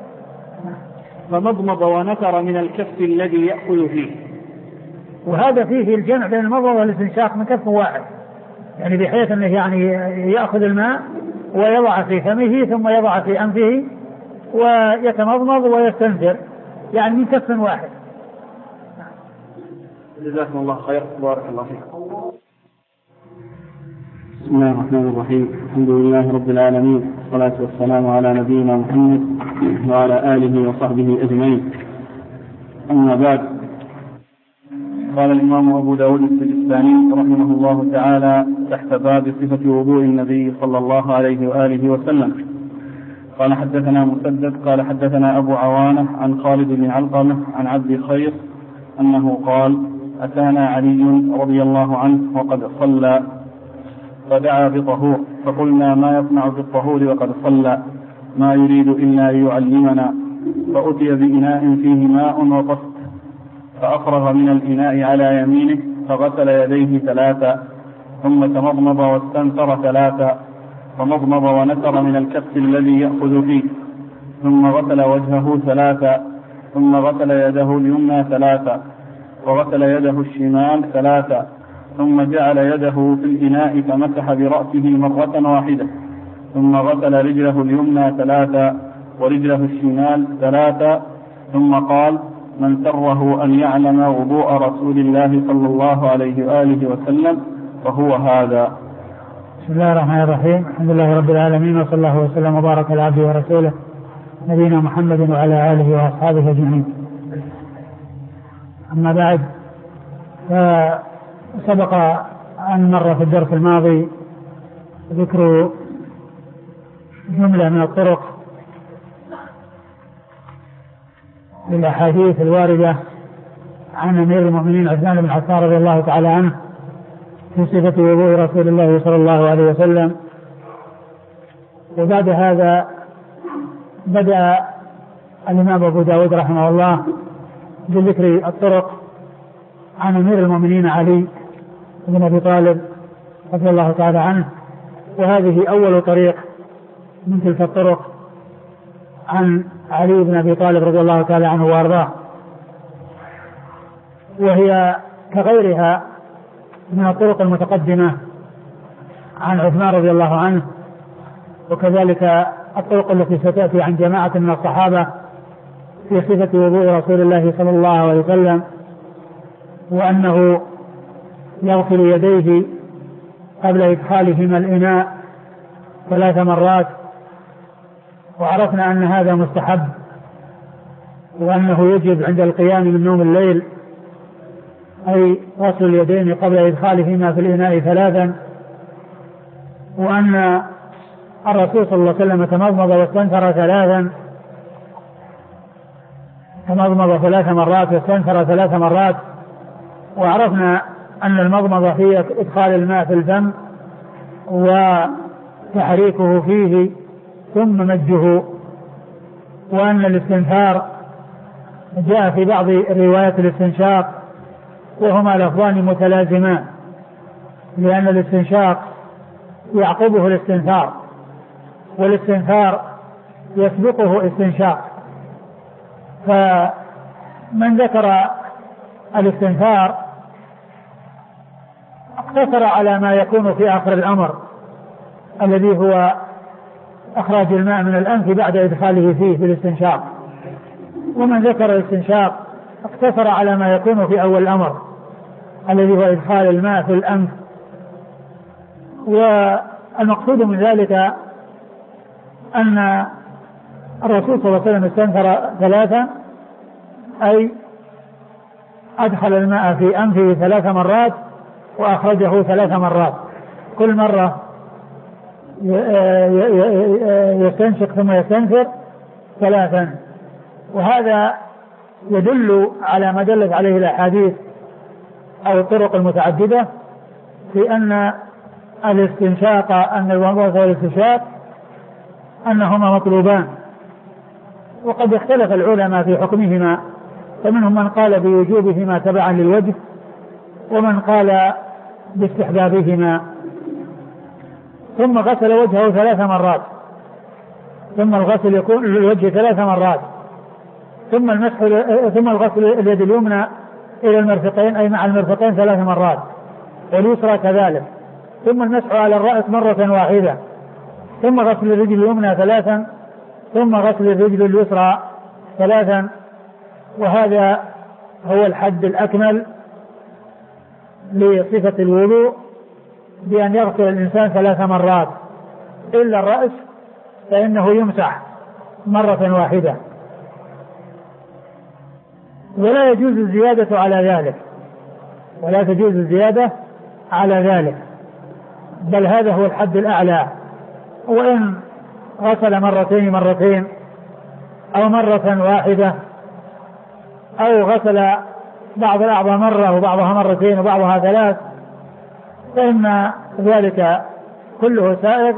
فمضمض ونثر من الكف الذي يأخذ فيه، وهذا فيه الجمع بين المضمضة والاستنشاق من كف واحد، يعني بحيث أنه يعني يأخذ الماء ويضع في فمه ثم يضع في أنفه ويتمضمض ويستنثر، يعني من كف واحد. جزاكم الله خير، بارك الله فيك. بسم الله الرحمن الرحيم، الحمد لله رب العالمين، والصلاة والسلام على نبينا محمد وعلى آله وصحبه أجمعين. أما بعد، قال الإمام أبو داود السجستاني رحمه الله تعالى تحت باب صفة وضوء النبي صلى الله عليه وآله وسلم: قال حدثنا مسدد قال حدثنا أبو عوانة عن خالد بن علقمة عن عبد خير أنه قال: أتانا علي رضي الله عنه وقد صلى فدعا بطهور، فقلنا: ما يصنع بالطهور وقد صلى؟ ما يريد إلا ليعلمنا. فأتي بإناء فيه ماء وطست، فأفرغ من الإناء على يمينه فغسل يديه ثلاثا، ثم تمضمض واستنثر ثلاثا، ومضمض ونثر من الكف الذي يأخذ فيه، ثم غسل وجهه ثلاثا، ثم غسل يده اليمنى ثلاثا، وغسل يده الشمال ثلاثا، ثم جعل يده في الإناء فمسح برأسه مرة واحدة، ثم غسل رجله اليمنى ثلاثا ورجله الشمال ثلاثا، ثم قال: من سره أن يعلم وضوء رسول الله صلى الله عليه وآله وسلم فهو هذا. بسم الله الرحمن الرحيم، الحمد لله رب العالمين، وصلى الله وسلم وبارك على عبده ورسوله نبينا محمد وعلى آله وأصحابه أجمعين. أما بعد، فسبق أن مر في الدرس الماضي ذكر جملة من الطرق للأحاديث الواردة عن أمير المؤمنين عثمان بن عفان رضي الله تعالى عنه في صفة وضوء رسول الله صلى الله عليه وسلم. وبعد هذا بدأ الإمام أبو داود رحمه الله بذكر الطرق عن أمير المؤمنين علي بن أبي طالب رضي الله تعالى عنه، وهذه أول طريق من تلك الطرق عن علي بن أبي طالب رضي الله تعالى عنه وارضاه، وهي كغيرها من الطرق المتقدمة عن عثمان رضي الله عنه، وكذلك الطرق التي ستأتي عن جماعة من الصحابة في صفة وضوء رسول الله صلى الله عليه وسلم، وأنه يغسل يديه قبل إدخالهما الإناء ثلاث مرات، وعرفنا أن هذا مستحب، وأنه يجب عند القيام من نوم الليل أي غسل اليدين قبل إدخالهما في الإناء ثلاثا، وأن الرسول صلى الله عليه وسلم تمضمض واستنثر ثلاثا، تمضمض ثلاث مرات واستنثر ثلاث مرات. وعرفنا أن المضمضة هي إدخال الماء في الفم وتحريكه فيه ثم مجه، وأن الاستنثار جاء في بعض روايات الاستنشاق وهما لفظان متلازمان، لأن الاستنشاق يعقبه الاستنثار، والاستنثار يسبقه استنشاق. فمن ذكر الاستنثار اقتصر على ما يكون في آخر الأمر الذي هو إخراج الماء من الأنف بعد إدخاله فيه بالاستنشاق، ومن ذكر الاستنشاق اقتصر على ما يكون في أول الأمر الذي هو إدخال الماء في الأنف. والمقصود من ذلك أن الرسول صلى الله عليه وسلم استنثر ثلاثة، أي أدخل الماء في أنفه ثلاث مرات وأخرجه ثلاث مرات، كل مرة يستنشق ثم يستنثر ثلاثا. وهذا يدل على ما دلت عليه الأحاديث أو الطرق المتعددة في أن الاستنشاق أن المضمضة والاستنشاق أنهما مطلوبان، وقد اختلف العلماء في حكمهما، فمنهم من قال بوجوبهما تبعا للوجه، ومن قال باستحبابهما. ثم غسل وجهه ثلاث مرات، ثم الغسل يكون للوجه ثلاث مرات، ثم المسح ثم الغسل اليد اليمنى إلى المرفقين أي مع المرفقين ثلاث مرات، واليسرى كذلك، ثم المسح على الرأس مرة واحدة، ثم غسل الرجل اليمنى ثلاثا، ثم غسل الرجل اليسرى ثلاثا. وهذا هو الحد الأكمل لصفة الوضوء، بأن يغسل الإنسان ثلاث مرات، إلا الرأس فإنه يمسح مرة واحدة. ولا يجوز الزيادة على ذلك، ولا تجوز الزيادة على ذلك، بل هذا هو الحد الأعلى. وإن غسل مرتين مرتين أو مرة واحدة، أو غسل بعض الأعضاء مرة وبعضها مرتين وبعضها ثلاث، فإن ذلك كله سائغ.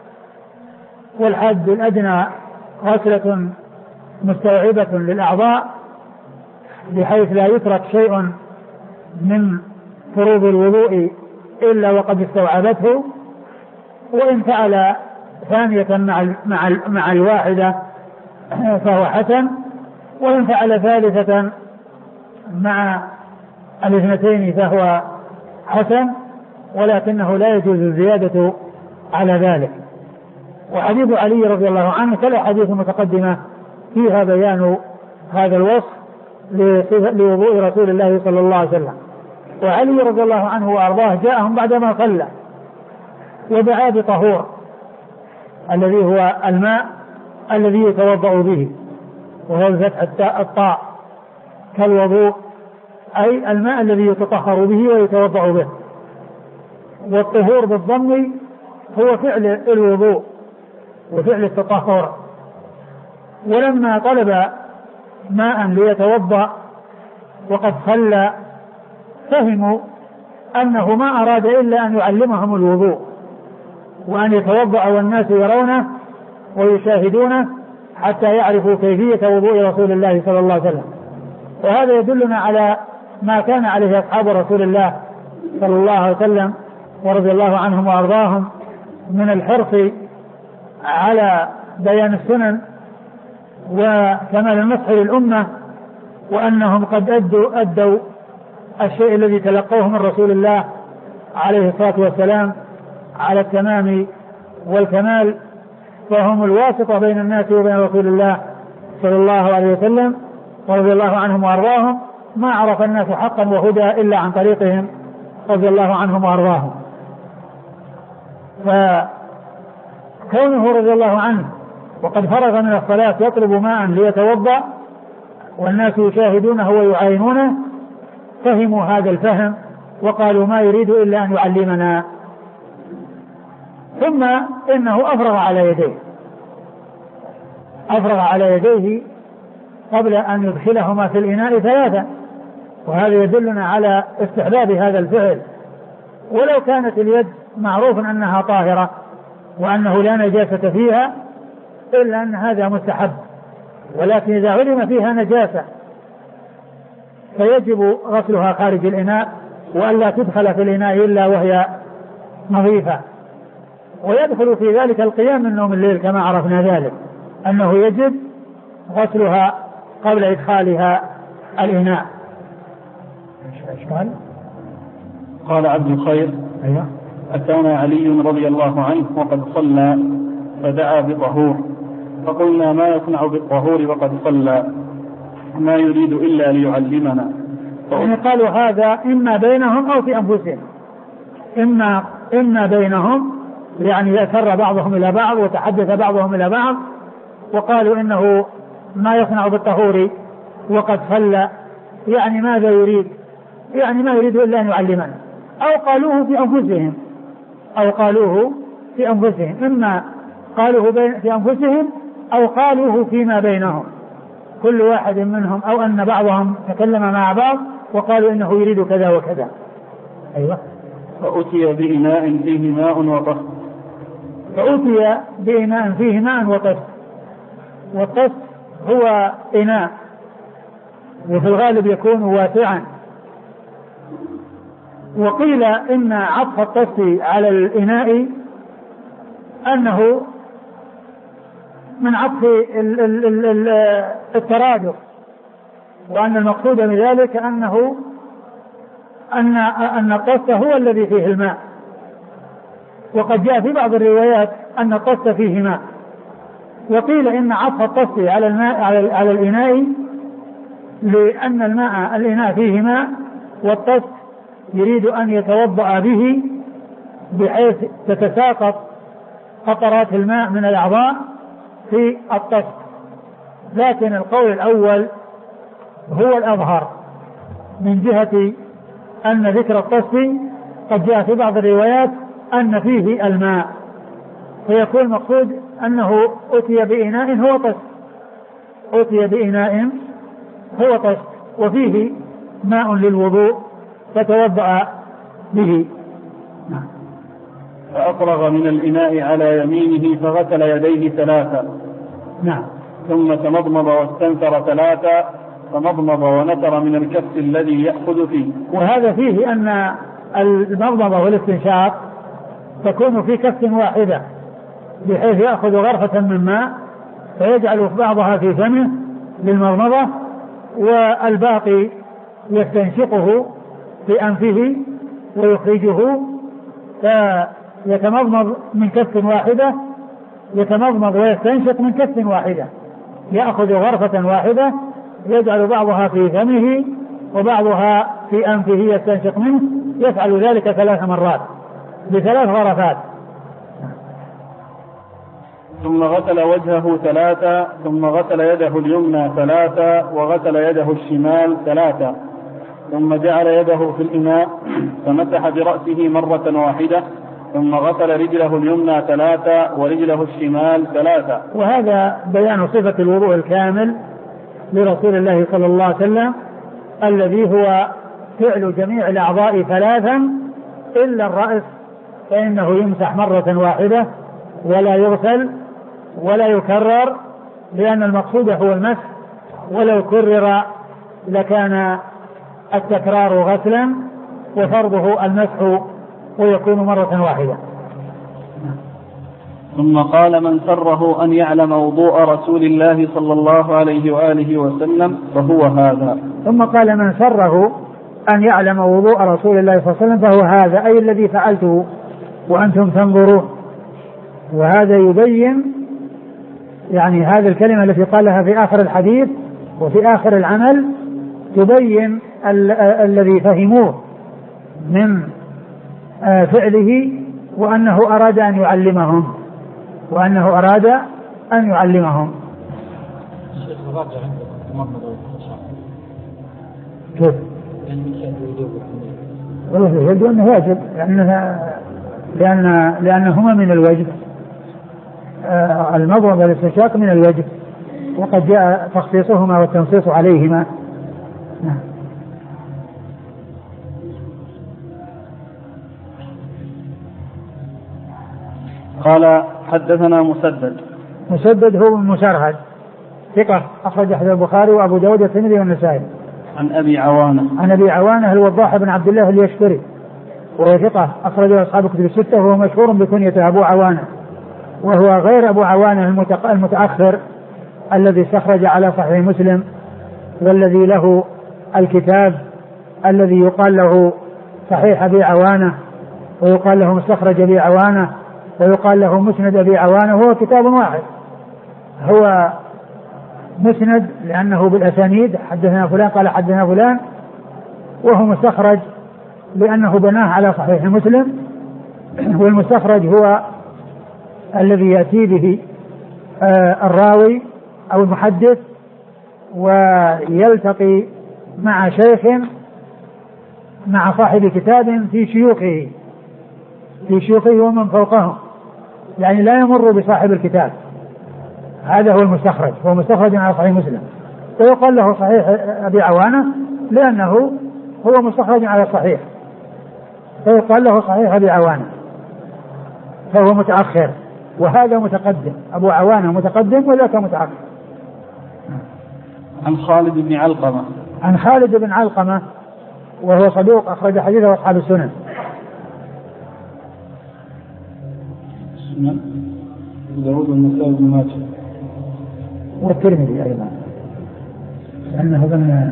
والحد الأدنى غسلة مستوعبة للأعضاء، بحيث لا يترك شيء من فروض الوضوء إلا وقد استوعبته. وإن فعل ثانية مع مع مع الواحدة فهو حسن، وإن فعل ثالثة مع الاثنتين فهو حسن، ولكنه لا يجوز الزيادة على ذلك. وحديث علي رضي الله عنه كالأحاديث المتقدمة فيها بيان هذا الوصف لوضوء رسول الله صلى الله عليه وسلم. وعلي رضي الله عنه وأرضاه جاءهم بعدما صلى ودعا بطهور الذي هو الماء الذي يتوضأ به، وهو بفتح الطاء كالوضوء، أي الماء الذي يتطهر به ويتوضأ به. والطهور بالضم هو فعل الوضوء وفعل التطهر. ولما طلب ماء ليتوضأ وقد صلى فهموا أنه ما أراد إلا أن يعلمهم الوضوء، وأن يتوضأ والناس يرونه ويشاهدونه حتى يعرفوا كيفية وضوء رسول الله صلى الله عليه وسلم. وهذا يدلنا على ما كان عليه أصحاب رسول الله صلى الله عليه وسلم ورضي الله عنهم وأرضاهم من الحرص على بيان السنن وكمال النصح للأمة، وأنهم قد أدوا, أدوا الشيء الذي تلقوه من رسول الله عليه الصلاة والسلام على التمام والكمال، فهم الواسطة بين الناس وبين رسول الله صلى الله عليه وسلم ورضي الله عنهم وأرضاهم. ما عرف الناس حقا وهدى إلا عن طريقهم رضي الله عنهم وأرضاهم. فكونه رضي الله عنه وقد فرغ من الصلاة يطلب ماء ليتوضأ والناس يشاهدونه ويعاينونه فهموا هذا الفهم وقالوا ما يريد إلا أن يعلمنا. ثم إنه أفرغ على يديه أفرغ على يديه قبل أن يدخلهما في الإناء ثلاثة، وهذا يدلنا على استحباب هذا الفعل. ولو كانت اليد معروف أنها طاهرة وأنه لا نجاسة فيها إلا أن هذا مستحب، ولكن إذا علم فيها نجاسة فيجب غسلها خارج الإناء وألا تدخل في الإناء إلا وهي نظيفة. ويدخل في ذلك القيام من نوم الليل كما عرفنا ذلك، أنه يجب غسلها قبل إدخالها الإناء. قال قال عبد الخير: أيوة. أتانا علي رضي الله عنه وقد صلى فدعا بطهور، فقلنا ما يصنع بالطهور وقد صلى، ما يريد إلا ليعلمنا. يعني قالوا هذا إما بينهم أو في أنفسهم، إما, إما بينهم يعني يسر بعضهم إلى بعض وتحدث بعضهم إلى بعض وقالوا إنه ما يصنع بالطهور وقد صلى، يعني ماذا يريد؟ يعني ما يريد إلا أن يعلمنا. أو قالوه في أنفسهم أو قالوه في أنفسهم إما قالوه في أنفسهم أو قالوه فيما بينهم، كل واحد منهم، أو أن بعضهم تكلم مع بعض وقالوا إنه يريد كذا وكذا. أيوة. فأتي بإناء فيه ماء وطست فأتي بإناء فيه ماء وطست. والطست هو إناء، وفي الغالب يكون واسعا. وقيل إن عطف الطست على الإناء أنه من عطف الترادف، وأن المقصود بذلك أنه أن أن الطست هو الذي فيه الماء. وقد جاء في بعض الروايات أن الطست فيه ماء. وقيل إن عطف الطست على الماء على, على الإناء لأن الماء الإناء فيه ماء، والطست يريد أن يتوضأ به بحيث تتساقط قطرات الماء من الأعضاء في الطست. لكن القول الأول هو الأظهر من جهة أن ذكر الطست قد جاء في بعض الروايات أن فيه الماء، فيكون المقصود أنه أتي بإناء هو طست، أتي بإناء هو طست وفيه ماء للوضوء فتوضأ به. فأفرغ من الإناء على يمينه فغسل يديه ثلاثة. نعم. ثم تمضمض واستنثر ثلاثة، فمضمض ونثر من الكف الذي يأخذ فيه. وهذا فيه أن المضمضة والاستنشاق تكون في كف واحدة، بحيث يأخذ غرفة من ماء فيجعل بعضها في فمه للمضمضة، والباقي يستنشقه في أنفه ويخرجه، فيتمضمض من كف واحدة، يتمضمض ويستنشق من كف واحدة، يأخذ غرفة واحدة يجعل بعضها في فمه وبعضها في أنفه يستنشق منه، يفعل ذلك ثلاث مرات بثلاث غرفات. ثم غسل وجهه ثلاثة، ثم غسل يده اليمنى ثلاثة، وغسل يده الشمال ثلاثة، ثم جعل يده في الإناء فمسح برأسه مرة واحدة، ثم غسل رجله اليمنى ثلاثة ورجله الشمال ثلاثة. وهذا بيان صفة الوضوء الكامل لرسول الله صلى الله عليه وسلم، الذي هو فعل جميع الأعضاء ثلاثا إلا الرأس، فإنه يمسح مرة واحدة ولا يغسل ولا يكرر، لأن المقصود هو المسح، ولو كرر لكان التكرار غسلا وفرضه المسح ويكون مرة واحدة. ثم قال: من سره أن يعلم وضوء رسول الله صلى الله عليه وآله وسلم فهو هذا. ثم قال: من سره أن يعلم وضوء رسول الله صلى الله عليه وسلم فهو هذا، أي الذي فعلته وأنتم تنظرون. وهذا يبين يعني هذه الكلمة التي قالها في آخر الحديث وفي آخر العمل تبين ال- الذي فهموه من فعله، وأنه أراد أن يعلمهم وأنه أراد أن يعلمهم. كيف؟ والله يبدو أنه واجب، لأنها لأن لأنهما من الواجب، المضمضة والاستنشاق من الواجب، وقد جاء تخصيصهما والتنصيص عليهما. قال: حدثنا مسدد. مسدد هو مسرهد ثقة أخرج حديث البخاري وأبو داود والترمذي والنسائي. عن أبي عوانة. عن أبي عوانة الوضاح بن عبد الله اليشكري، وهو ثقة أخرج أصحاب الكتب الستة، وهو مشهور بكنيته أبو عوانة، وهو غير أبو عوانة المتأخر الذي استخرج على صحيح مسلم، والذي له الكتاب الذي يقال له صحيح أبي عوانة، ويقال له مستخرج أبي عوانة، ويقال له مسند أبي عوانة، وهو كتاب واحد. هو مسند لأنه بالأسانيد حدثنا فلان قال حدثنا فلان، وهو مستخرج لأنه بناه على صحيح مسلم. والمستخرج هو الذي يأتي به الراوي أو المحدث ويلتقي مع شيخ مع صاحب كتاب في شيوخه في شيوخه ومن فوقهم، يعني لا يمر بصاحب الكتاب. هذا هو المستخرج، هو مستخرج على صحيح مسلم، ويقال له صحيح أبي عوانة لأنه هو مستخرج على الصحيح، فيقال له صحيح أبي عوانة، فهو متأخر، وهذا متقدم. أبو عوانة متقدم وذاك متأخر. عن خالد بن علقمة. عن خالد بن علقمة وهو صدوق أخرج حديثه أصحاب السنن. السنن داود والنسائي بن ماجه والترمذي أيضا، لأنه من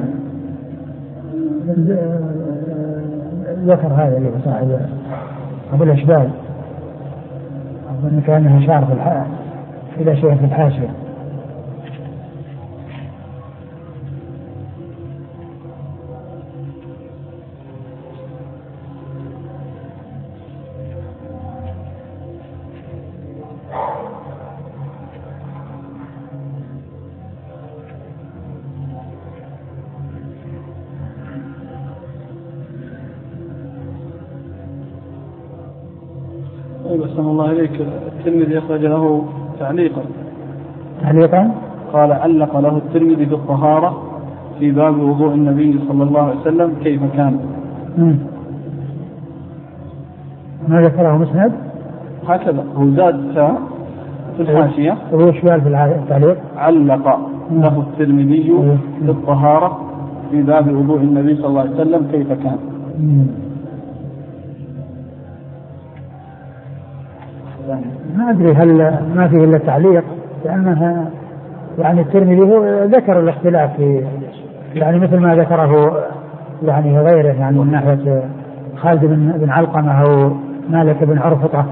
ذكر هذا اللي صاحب أبو الأشبال، أظن كأنه شعر في الحاشية إلى شيء في الحاشية. أحسن الله إليك. الترمذي أخرج له تعليقا تعليقا قال علق له الترمذي بالطهارة في باب وضوء النبي صلى الله عليه وسلم كيف كان. مم. ما ذكره مسند هكذا هو زاد في الحاشية هو شوال في التعليق علق له الترمذي بالطهارة في باب وضوء النبي صلى الله عليه وسلم كيف كان. مم. ما أدري هل ما فيه إلا تعليق، لأنها يعني الترمذي هو ذكر الاختلاف في يعني مثل ما ذكره يعني غيره، يعني من ناحية خالد بن علقمة أو مالك بن عرفطة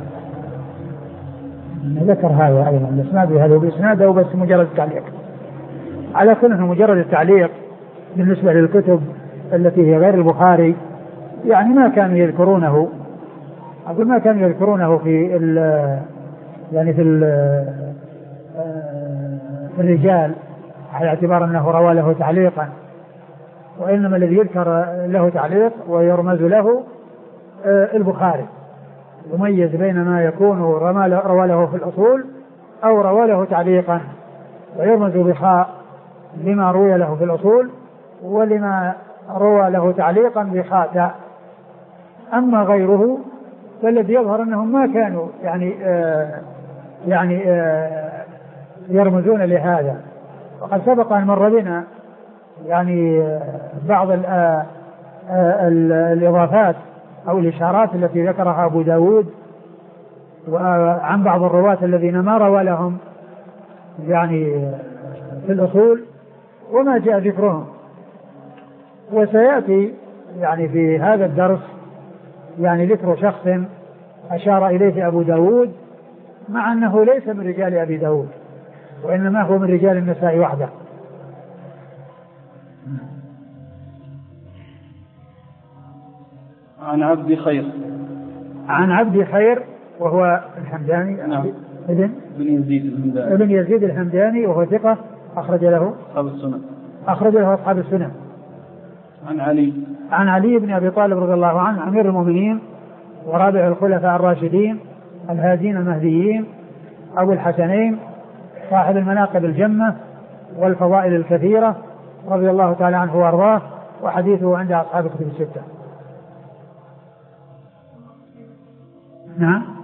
ذكر هذا أيضا، بس ما أدري هل هو بإسناد أو بس مجرد تعليق. على كل أنه مجرد التعليق بالنسبة للكتب التي هي غير البخاري يعني ما كانوا يذكرونه، أقول ما كانوا يذكرونه في ال يعني في, ال في الرجال على اعتبار أنه روى له تعليقا، وإنما الذي يذكر له تعليق ويرمز له البخاري، يميز بين ما يكون روى له في الأصول أو روى له تعليقا، ويرمز بخاء لما روي له في الأصول ولما روى له تعليقا بخاء تاء. أما غيره فالذي يظهر أنهم ما كانوا يعني آه يعني آه يرمزون لهذا. وقد سبق أن مر بنا يعني بعض ال آه ال الإضافات أو الإشارات التي ذكرها أبو داود وعن بعض الرواة الذين ما روى لهم يعني في الأصول وما جاء ذكرهم. وسيأتي يعني في هذا الدرس يعني ذكر شخص أشار إليه أبو داود مع أنه ليس من رجال أبي داود وإنما هو من رجال النساء وحده. عن عبد خير عن عبد خير وهو الحمداني. نعم. ابن ابن يزيد الحمداني ابن يزيد الحمداني وهو ثقة أخرج له أصحاب السنن أخرج له أصحاب السنن. عن علي عن علي بن أبي طالب رضي الله عنه أمير المؤمنين ورابع الخلفاء الراشدين الهادين المهديين أبو الحسنين صاحب المناقب الجمة والفضائل الكثيرة رضي الله تعالى عنه وأرضاه، وحديثه عند أصحاب الكتب الستة. نعم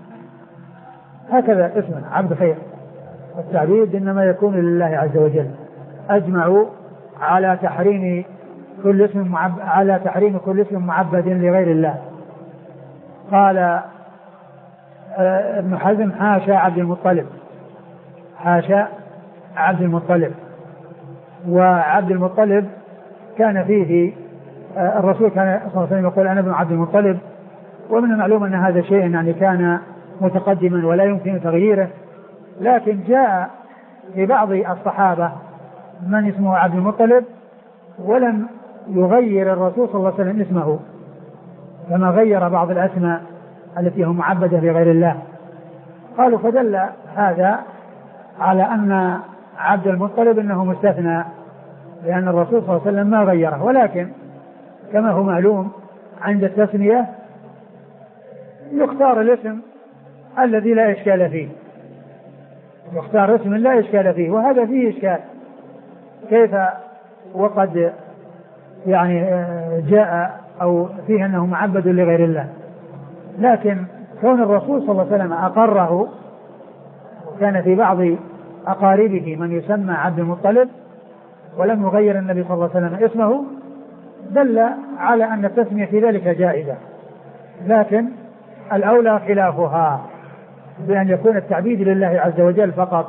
هكذا اسمه عبد خير، والتعبيد إنما يكون لله عز وجل. أجمعوا على تحريم كل اسم معب... على تحريم كل اسم معبد لغير الله. قال ابن حزم حاشا عبد المطلب، حاشا عبد المطلب. وعبد المطلب كان فيه الرسول كان صلى الله عليه وسلم يقول أنا ابن عبد المطلب، ومن المعلوم أن هذا شيء يعني كان متقدما ولا يمكن تغييره، لكن جاء في بعض الصحابة من اسمه عبد المطلب ولم يغير الرسول صلى الله عليه وسلم اسمه كما غير بعض الأسماء التي هم معبدة لغير الله. قالوا فدل هذا على أن عبد المطلب أنه مستثنى، لأن الرسول صلى الله عليه وسلم ما غيره. ولكن كما هو معلوم عند التسمية يختار الاسم الذي لا إشكال فيه، يختار اسم لا إشكال فيه، وهذا فيه إشكال كيف وقد يعني جاء أو فيه أنه معبد لغير الله. لكن كون الرسول صلى الله عليه وسلم أقره، كان في بعض أقاربه من يسمى عبد المطلب، ولم يغير النبي صلى الله عليه وسلم اسمه دل على أن التسمية في ذلك جائزة، لكن الأولى خلافها بأن يكون التعبيد لله عز وجل فقط.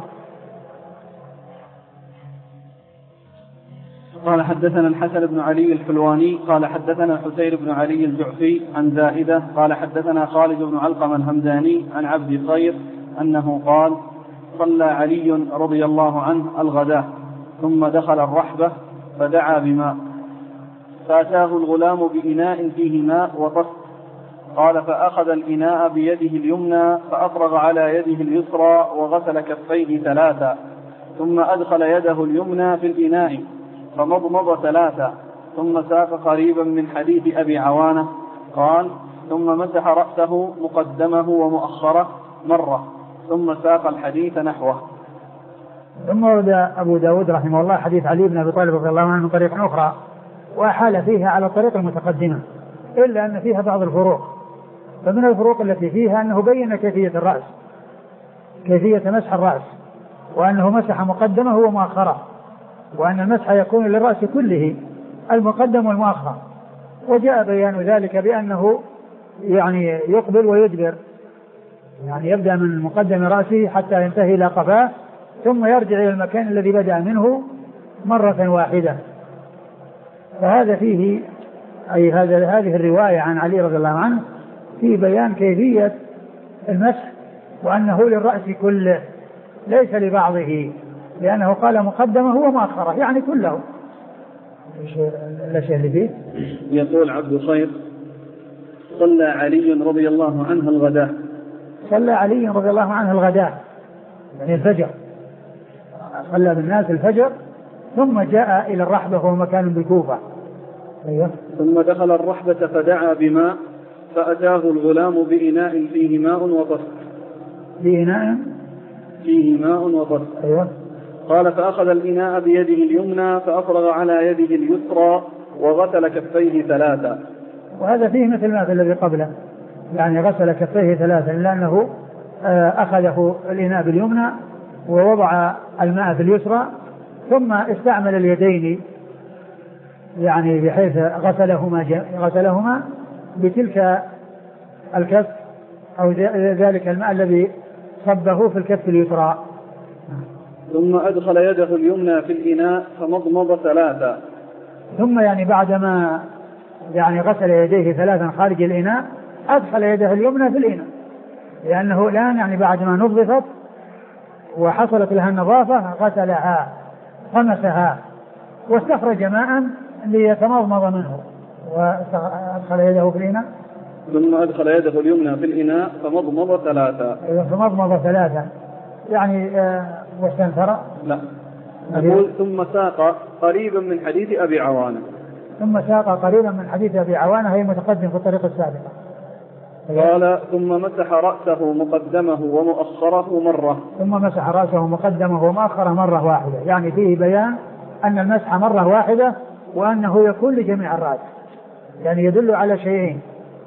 قال حدثنا الحسن بن علي الحلواني قال حدثنا الحسين بن علي الجعفي عن زائدة قال حدثنا خالد بن علقمة الهمداني عن عبد خير أنه قال صلى علي رضي الله عنه الغداة ثم دخل الرحبة فدعا بماء فأتاه الغلام بإناء فيه ماء وطست، قال فأخذ الإناء بيده اليمنى فأفرغ على يده اليسرى وغسل كفيه ثلاثا، ثم أدخل يده اليمنى في الإناء فمضمض ثلاثا، ثم ساق قريبا من حديث أبي عوانة قال ثم مسح رأسه مقدمه ومؤخره مرة، ثم ساق الحديث نحوه. ثم ورد أبو داود رحمه الله حديث علي بن أبي طالب رضي الله عنه من طريق أخرى وأحال فيها على الطريق المتقدمة، إلا أن فيها بعض الفروق. فمن الفروق التي فيها أنه بين كيفية الرأس، كيفية مسح الرأس، وأنه مسح مقدمه ومؤخره، وأن المسح يكون للرأس كله المقدم والمؤخر، وجاء بيان ذلك بأنه يعني يقبل ويدبر، يعني يبدأ من مقدم رأسه حتى ينتهي إلى قفاه ثم يرجع إلى المكان الذي بدأ منه مرة واحدة. فهذا فيه أي هذا هذه الرواية عن علي رضي الله عنه في بيان كيفية المسح، وأنه للرأس كله ليس لبعضه، لأنه قال مقدمه ومؤخره يعني كله. الأشياء اللي فيه يقول عبد خير صلى علي رضي الله عنه الغداء، صلى علي رضي الله عنه الغداء يعني الفجر، صلى بالناس الفجر ثم جاء إلى الرحبة وهو مكان بالكوفة. أيوه. ثم دخل الرحبة فدعا بماء فأتاه الغلام بإناء فيه ماء وطست، بإناء فيه ماء وطست. أيوه. قال فأخذ الإناء بيده اليمنى فأفرغ على يده اليسرى وغسل كفيه ثلاثا. وهذا فيه مثل ما في الذي قبله، يعني غسل كفيه ثلاثا، لأنه أخذه الإناء باليمنى ووضع الماء في اليسرى ثم استعمل اليدين يعني بحيث غسلهما غسلهما بتلك الكف أو ذلك الماء الذي صبه في الكف اليسرى. ثم أدخل يده اليمنى في الإناء فمضمض ثلاثا. ثم يعني بعدما يعني غسل يديه ثلاثا خارج الإناء أدخل يده اليمنى في الإناء، لأنه الآن يعني بعدما نظفت وحصلت لها النظافة غسلها خمسها واستخرج ماء ليتمضمض منه وأدخل يده في الإناء. ثم أدخل يده اليمنى في الإناء فمضمض ثلاثا. فمضمض ثلاثا يعني آه واستنثر. لا نقول ثم ساق قريبا من حديث أبي عوانة. ثم ساق قريبا من حديث أبي عوانة هي متقدم في الطريق السابقة. قال ثم مسح رأسه مقدمه ومؤخره مرة. ثم مسح رأسه مقدمه ومؤخره مرة واحدة، يعني فيه بيان أن المسح مرة واحدة وأنه يكون لجميع الرأس، يعني يدل على شيئين: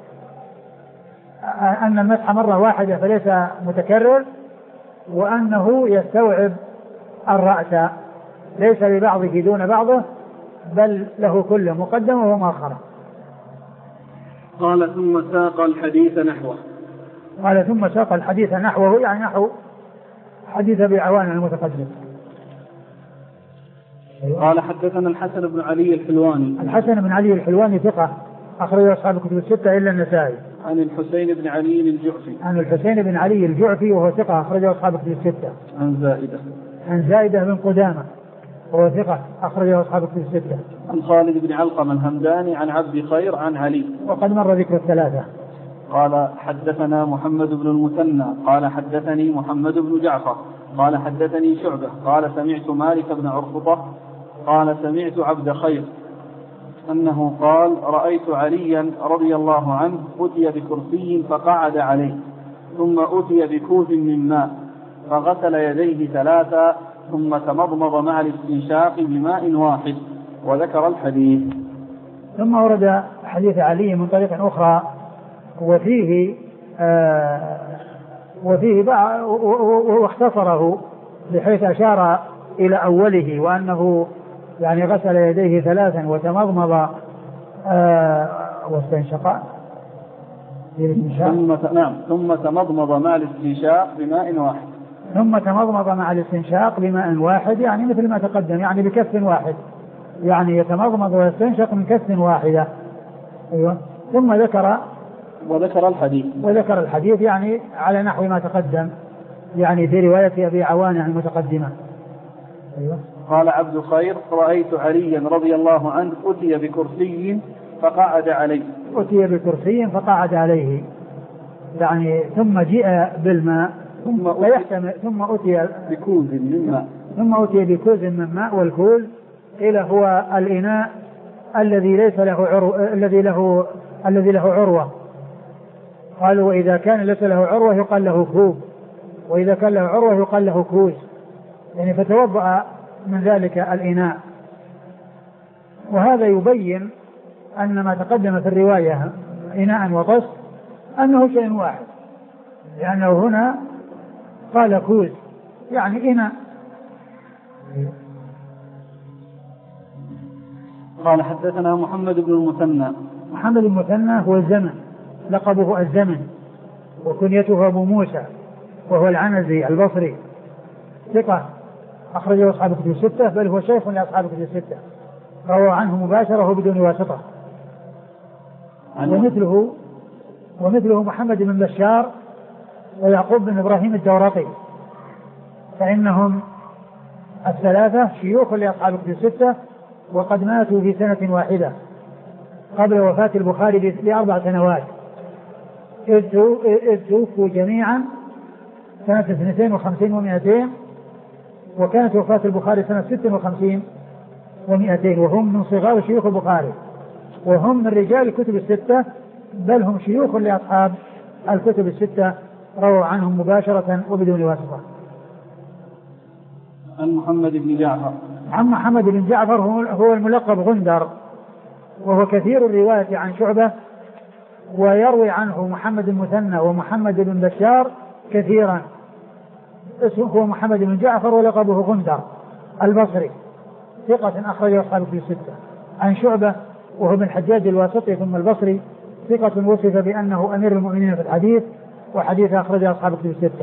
أن المسح مرة واحدة فليس متكرر، وأنه يستوعب الرأس ليس لبعضه دون بعضه بل له كله مقدمه ومؤخره. قال ثم ساق الحديث نحوه. قال ثم ساق الحديث نحوه يعني نحو حديث أبي عوانة المتقدم. قال حدثنا الحسن بن علي الحلواني. الحسن بن علي الحلواني ثقة أخرج أصحاب الكتب الستة إلا النسائي. عن الحسين بن علي الجعفي. عن الحسين بن علي الجعفي وهو ثقة أخرج أصحاب الكتب الستة. عن زائدة. عن زائدة بن قدامة وهو ثقة أخرج أصحاب الكتب الستة. عن خالد بن علقمة الهمداني عن عبد خير عن علي. وقد مر ذكر الثلاثة. قال حدثنا محمد بن المثنى قال حدثني محمد بن جعفر قال حدثني شعبة قال سمعت مالك بن عرفطة قال سمعت عبد خير أنه قال رأيت عليا رضي الله عنه أتي بكرسي فقعد عليه ثم أتي بكوز من ماء فغسل يديه ثلاثا ثم تمضمض مع الاستنشاق بماء واحد وذكر الحديث. ثم ورد حديث علي من طريق أخرى وفيه آه وفيه واختصره بحيث أشار إلى أوله وأنه يعني غسل يديه ثلاثا وتمضمض آه واستنشق ثم نعم ثم تمضمض مع الاستنشاق بماء واحد ثم تمضمض مع الاستنشاق بماء واحد يعني مثل ما تقدم يعني بكف واحد يعني يتمضمض ويستنشق من كف واحدة. أيوة. ثم ذكر وذكر الحديث وذكر الحديث يعني على نحو ما تقدم يعني في رواية أبي عوانة المتقدمة. أيوة. قال عبد الخير رأيت عليا رضي الله عنه أتي بكرسي فقعد عليه أتي بكرسي فقعد عليه يعني ثم جاء بالماء ثم أتي, ثم أتي بكوز من ماء ثم أتي بكوز من ماء والكوز قيل هو الإناء الذي ليس له عرو الذي له الذي له عروة. قالوا وإذا كان ليس له عروة يقال له كوب وإذا كان له عروة يقال له كوز يعني فتوضأ من ذلك الإناء. وهذا يبين أن ما تقدم في الرواية إناء وطس أنه شيء واحد لأنه هنا قال كوز يعني إناء. قال حدثنا محمد بن المثنى. محمد بن المثنى هو الزمن لقبه الزمن وكنيته أبو موسى وهو العنزي البصري ثقة أخرجه أصحاب الكتب الستة بل هو شيخ لأصحاب الكتب الستة روى عنه مباشرة بدون واسطة. ومثله ومثله محمد بن بشار ويعقوب بن إبراهيم الدورقي فإنهم الثلاثة شيوخ لأصحاب الكتب الستة وقد ماتوا في سنة واحدة قبل وفاة البخاري بأربع سنوات إذ توفوا جميعا سنة اثنتين وخمسين ومئتين وكانت وفاة البخاري سنة ست وخمسين ومئتين وهم من صغار شيوخ البخاري وهم من رجال الكتب الستة بل هم شيوخ لأصحاب الكتب الستة رووا عنهم مباشرة وبدون واسطة. عن محمد بن جعفر. عن محمد بن جعفر هو الملقب غندر وهو كثير الرواية عن شعبة ويروي عنه محمد المثنى ومحمد بن بشار كثيرا. اسمه هو محمد بن جعفر ولقبه غندر البصري ثقة أخرجه أصحاب الكتب الستة. عن شعبة وهو بن الحجاج الواسطي ثم البصري ثقة وصف بأنه أمير المؤمنين في الحديث وحديث أخرجه أصحاب الكتب الستة.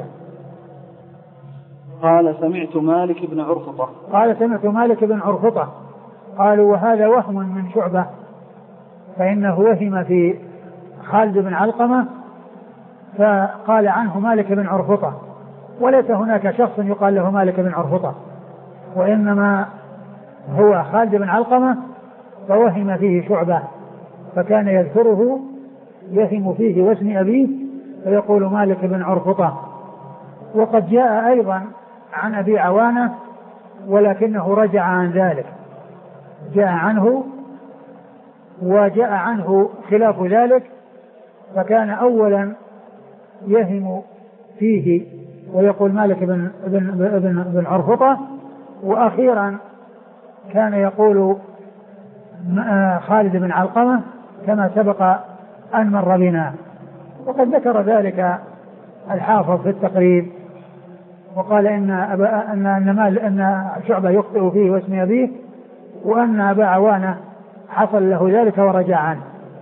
قال سمعت مالك بن عرفطة. قال سمعت مالك بن عرفطة. قالوا وهذا وهم من شعبة فإنه وهم في خالد بن علقمة فقال عنه مالك بن عرفطة وليس هناك شخص يقال له مالك بن عرفطة وإنما هو خالد بن علقمة فوهم فيه شعبة فكان يذكره يهم فيه واسم أبيه فيقول مالك بن عرفطة. وقد جاء أيضا عن أبي عوانة ولكنه رجع عن ذلك جاء عنه وجاء عنه خلاف ذلك فكان أولا يهم فيه ويقول مالك بن, بن, بن, بن عرفطة وأخيرا كان يقول خالد بن علقمة كما سبق أن مر بنا. وقد ذكر ذلك الحافظ في التقريب وقال إن, أبا أن, أن, مال أن شعبة يخطئ فيه واسم أبيه وأن أبا عوانة حصل له ذلك ورجع عنه.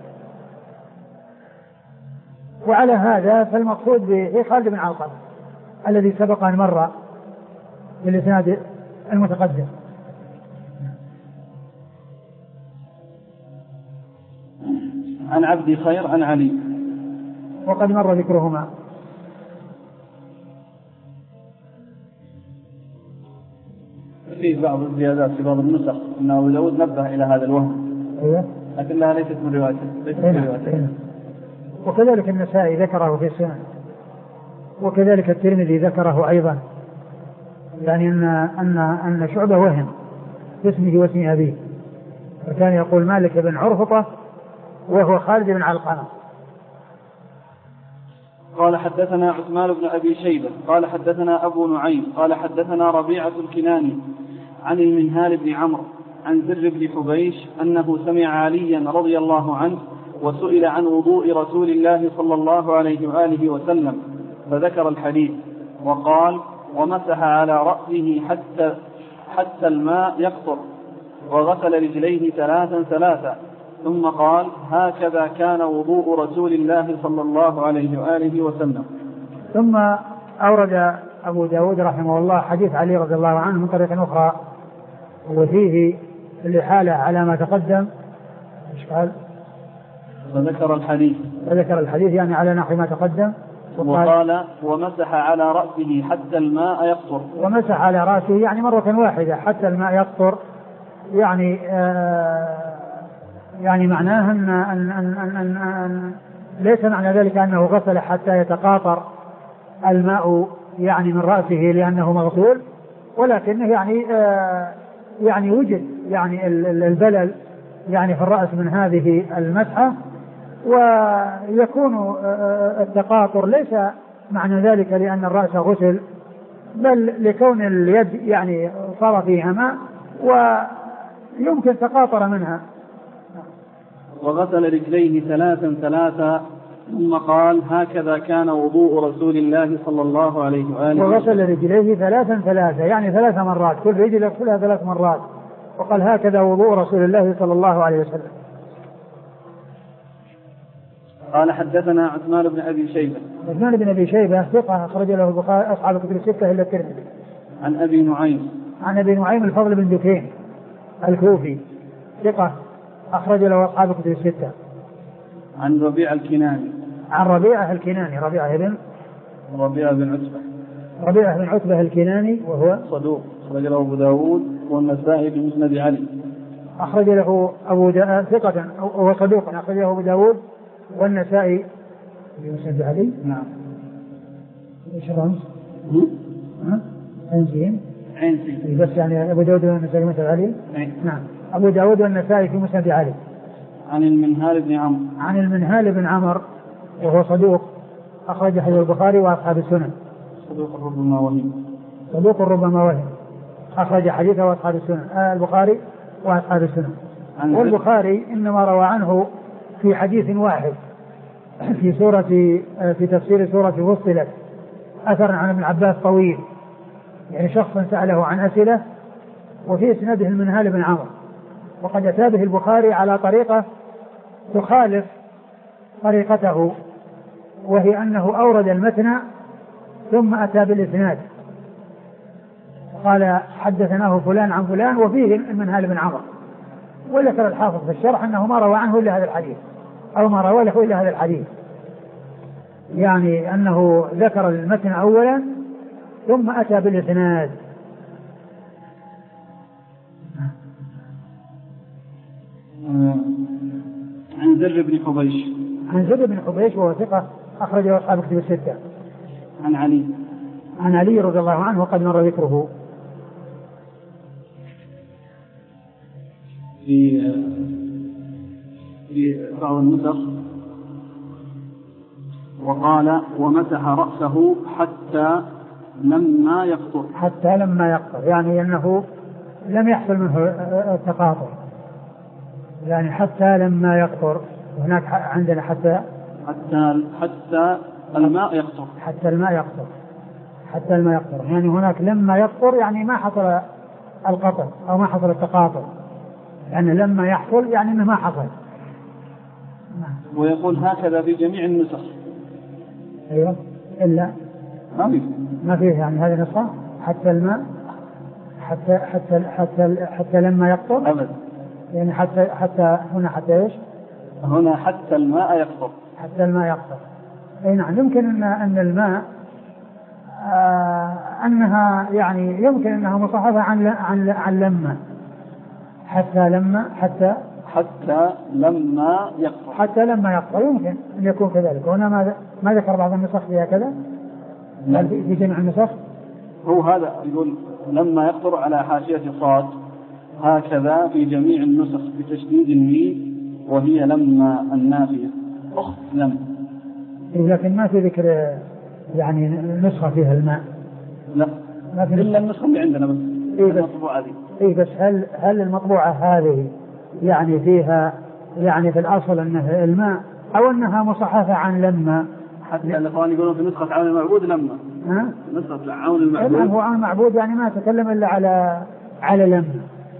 وعلى هذا فالمقصود به خالد بن علقمة الذي سبق أن مر بالإسناد المتقدم. عن عبد خير عن علي وقد مر ذكرهما. في بعض الزيادات في بعض النسخ أن أبو داود نبه إلى هذا الوهم لكنها ليست من روايته. وكذلك النسائي ذكره في السنن وكذلك الترمذي ذكره أيضا يعني أن, أن, أن شعبة وهم في اسمه واسم أبيه فكان يقول مالك بن عرفطة وهو خالد بن علقمة. قال حدثنا عثمان بن أبي شيبة قال حدثنا أبو نعيم قال حدثنا ربيعة الكناني عن المنهال بن عمرو عن زر بن حبيش أنه سمع عليا رضي الله عنه وسئل عن وضوء رسول الله صلى الله عليه وآله وسلم فذكر الحديث وقال ومسح على رأسه حتى, حتى الماء يقطر وغسل رجليه ثلاثا ثلاثا ثم قال هكذا كان وضوء رسول الله صلى الله عليه وآله وسلم. ثم أورد أبو داود رحمه الله حديث علي رضي الله عنه من طريق أخرى وفيه الإحالة على ما تقدم. إيش قال؟ وذكر الحديث وذكر الحديث يعني على نحو ما تقدم. وقال ومسح على رأسه حتى الماء يقطر. ومسح على رأسه يعني مرة واحدة حتى الماء يقطر، يعني آه يعني معناه أن, أن, أن, أن, أن, أن ليس معنى ذلك أنه غسل حتى يتقاطر الماء يعني من رأسه لأنه مغسول، ولكنه يعني آه يعني وجد يعني البلل يعني في الرأس من هذه المسحة، ويكون التقاطر ليس معنى ذلك لأن الرأس غسل، بل لكون اليد يعني صار فيها ماء ويمكن تقاطر منها. وغسل رجليه ثلاثا ثلاثا ثم قال هكذا كان وضوء رسول الله صلى الله عليه وآله. وغسل رجليه ثلاثا ثلاثا يعني ثلاث مرات، كل رجل يغسلها ثلاث مرات، وقال هكذا وضوء رسول الله صلى الله عليه وسلم. قال حدثنا عثمان بن أبي شيبة. عثمان بن أبي شيبة ثقة أخرج له البخاري أصحاب الكتب الستة إلا الترمذي. عن أبي نعيم. عن أبي نعيم الفضل بن دكين الكوفي ثقة أخرج له أصحاب الكتب الستة. عن ربيع الكناني. عن ربيعة الكناني ربيعة بن ربيعة بن عتبة. ربيعة بن عتبة الكناني وهو صدوق أخرج له أبو داود والنسائي في مسند علي. أخرج له أبو دا... ثقة وهو صدوق أخرج له أبو داود والنسائي في مسند علي. نعم. إيش الرمز؟ ها؟ عين عين بس يعني أبو داود والنسائي في مسند علي. نعم. أبو داود والنسائي في مسند علي. عن المنهال بن عمرو. عن المنهال بن عمرو وهو صدوق أخرج حديث البخاري وأصحاب السنن. صدوق ربما وهم. صدوق ربما وهم أخرج حديثه وأصحاب السنن آه البخاري وأصحاب السنن. والبخاري إنما روى عنه في حديث واحد في سورة في تفسير سورة فصلت أثر عن ابن عباس طويل، يعني شخص سأله عن أسئلة وفي إسناده المنهال بن عمرو، وقد أتى به البخاري على طريقة تخالف طريقته، وهي أنه أورد المتن ثم أتى بالإسناد قال حدثناه فلان عن فلان وفيه المنهال بن عمرو، وذكر الحافظ في الشرح أنه ما روى عنه إلا هذا الحديث أو ما روى له إلا هذا الحديث، يعني أنه ذكر المتن أولا ثم أتى بالإسناد. عن زر بن حبيش. عن زر بن حبيش وهو ثقة أخرجه أصحاب الكتب الستة. عن علي. عن علي رضي الله عنه وقد مر ذكره. في في بعض النسخ وقال ومسح رأسه حتى لما يقطر. حتى لما يقطر يعني أنه لم يحصل منه التقاطر، يعني حتى لما يقطر. هناك عندنا حتى حتى حتى الماء يقطر. حتى الماء يقطر حتى الماء يقطر يعني هناك لما يقطر يعني ما حصل القطر أو ما حصل التقاطر، يعني لما يحصل يعني انه ما حصل. ويقول هكذا في جميع النسخ. ايوه الا ما فيه ما فيه يعني هذه نسخة حتى الماء حتى حتى حتى حتى لما يقطر ابدا، يعني حتى حتى هنا حتى ايش؟ هنا حتى الماء يقطر. حتى الماء يقطر. اي نعم. يمكن ان ان الماء آه انها يعني يمكن انها مصحفة عن عن عن لما حتى لما حتى حتى لما يقطر حتى لما يقطر يمكن أن يكون كذلك. هنا ما ما ذكر بعض النسخ فيها كذا في جميع النسخ. هو هذا يقول لما يقطر على حاشية صاد هكذا في جميع النسخ بتشديد الميم وهي لما النافية أخ لم. لكن ما في ذكر يعني نسخة فيها الماء. لا ما في إلا النسخة اللي عندنا بس. إيه بس المطبوعة هذه. إيه بس هل هل المطبوعة هذه يعني فيها يعني في الأصل أنها الماء أو أنها مصحفة عن لما؟ حتى الإخوان يقولون في نسخة عون المعبود لما. ها؟ نسخة عون المعبود. هو عون المعبود يعني ما تكلم إلا على على لما.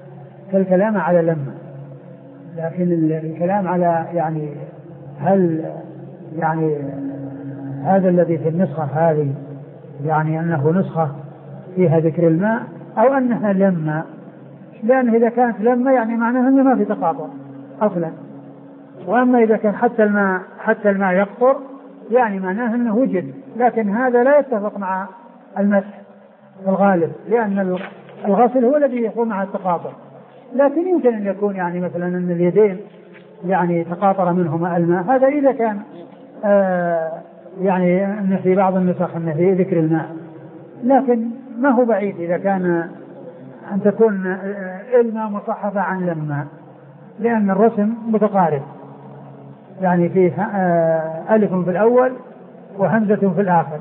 كالكلام على لما، لكن الكلام على يعني هل يعني هذا الذي في النسخة هذه يعني أنه نسخة فيها ذكر الماء أو أنها لما، لأنه إذا كانت لما يعني معناها أنه ما في تقاطع أصلا، وأما إذا كان حتى الماء حتى الماء يقطر يعني معناه أنه وجد، لكن هذا لا يتفق مع المسح في الغالب، لأن الغسل هو الذي يكون مع التقاطع. لكن يمكن أن يكون يعني مثلا أن اليدين يعني تقاطر منهما الماء، هذا إذا كان آه يعني أن في بعض النسخ أن في ذكر الماء، لكن ما هو بعيد إذا كان أن تكون الماء مصحفة عن لما، لأن الرسم متقارب، يعني فيه آه ألف في الأول وهمزة في الآخر.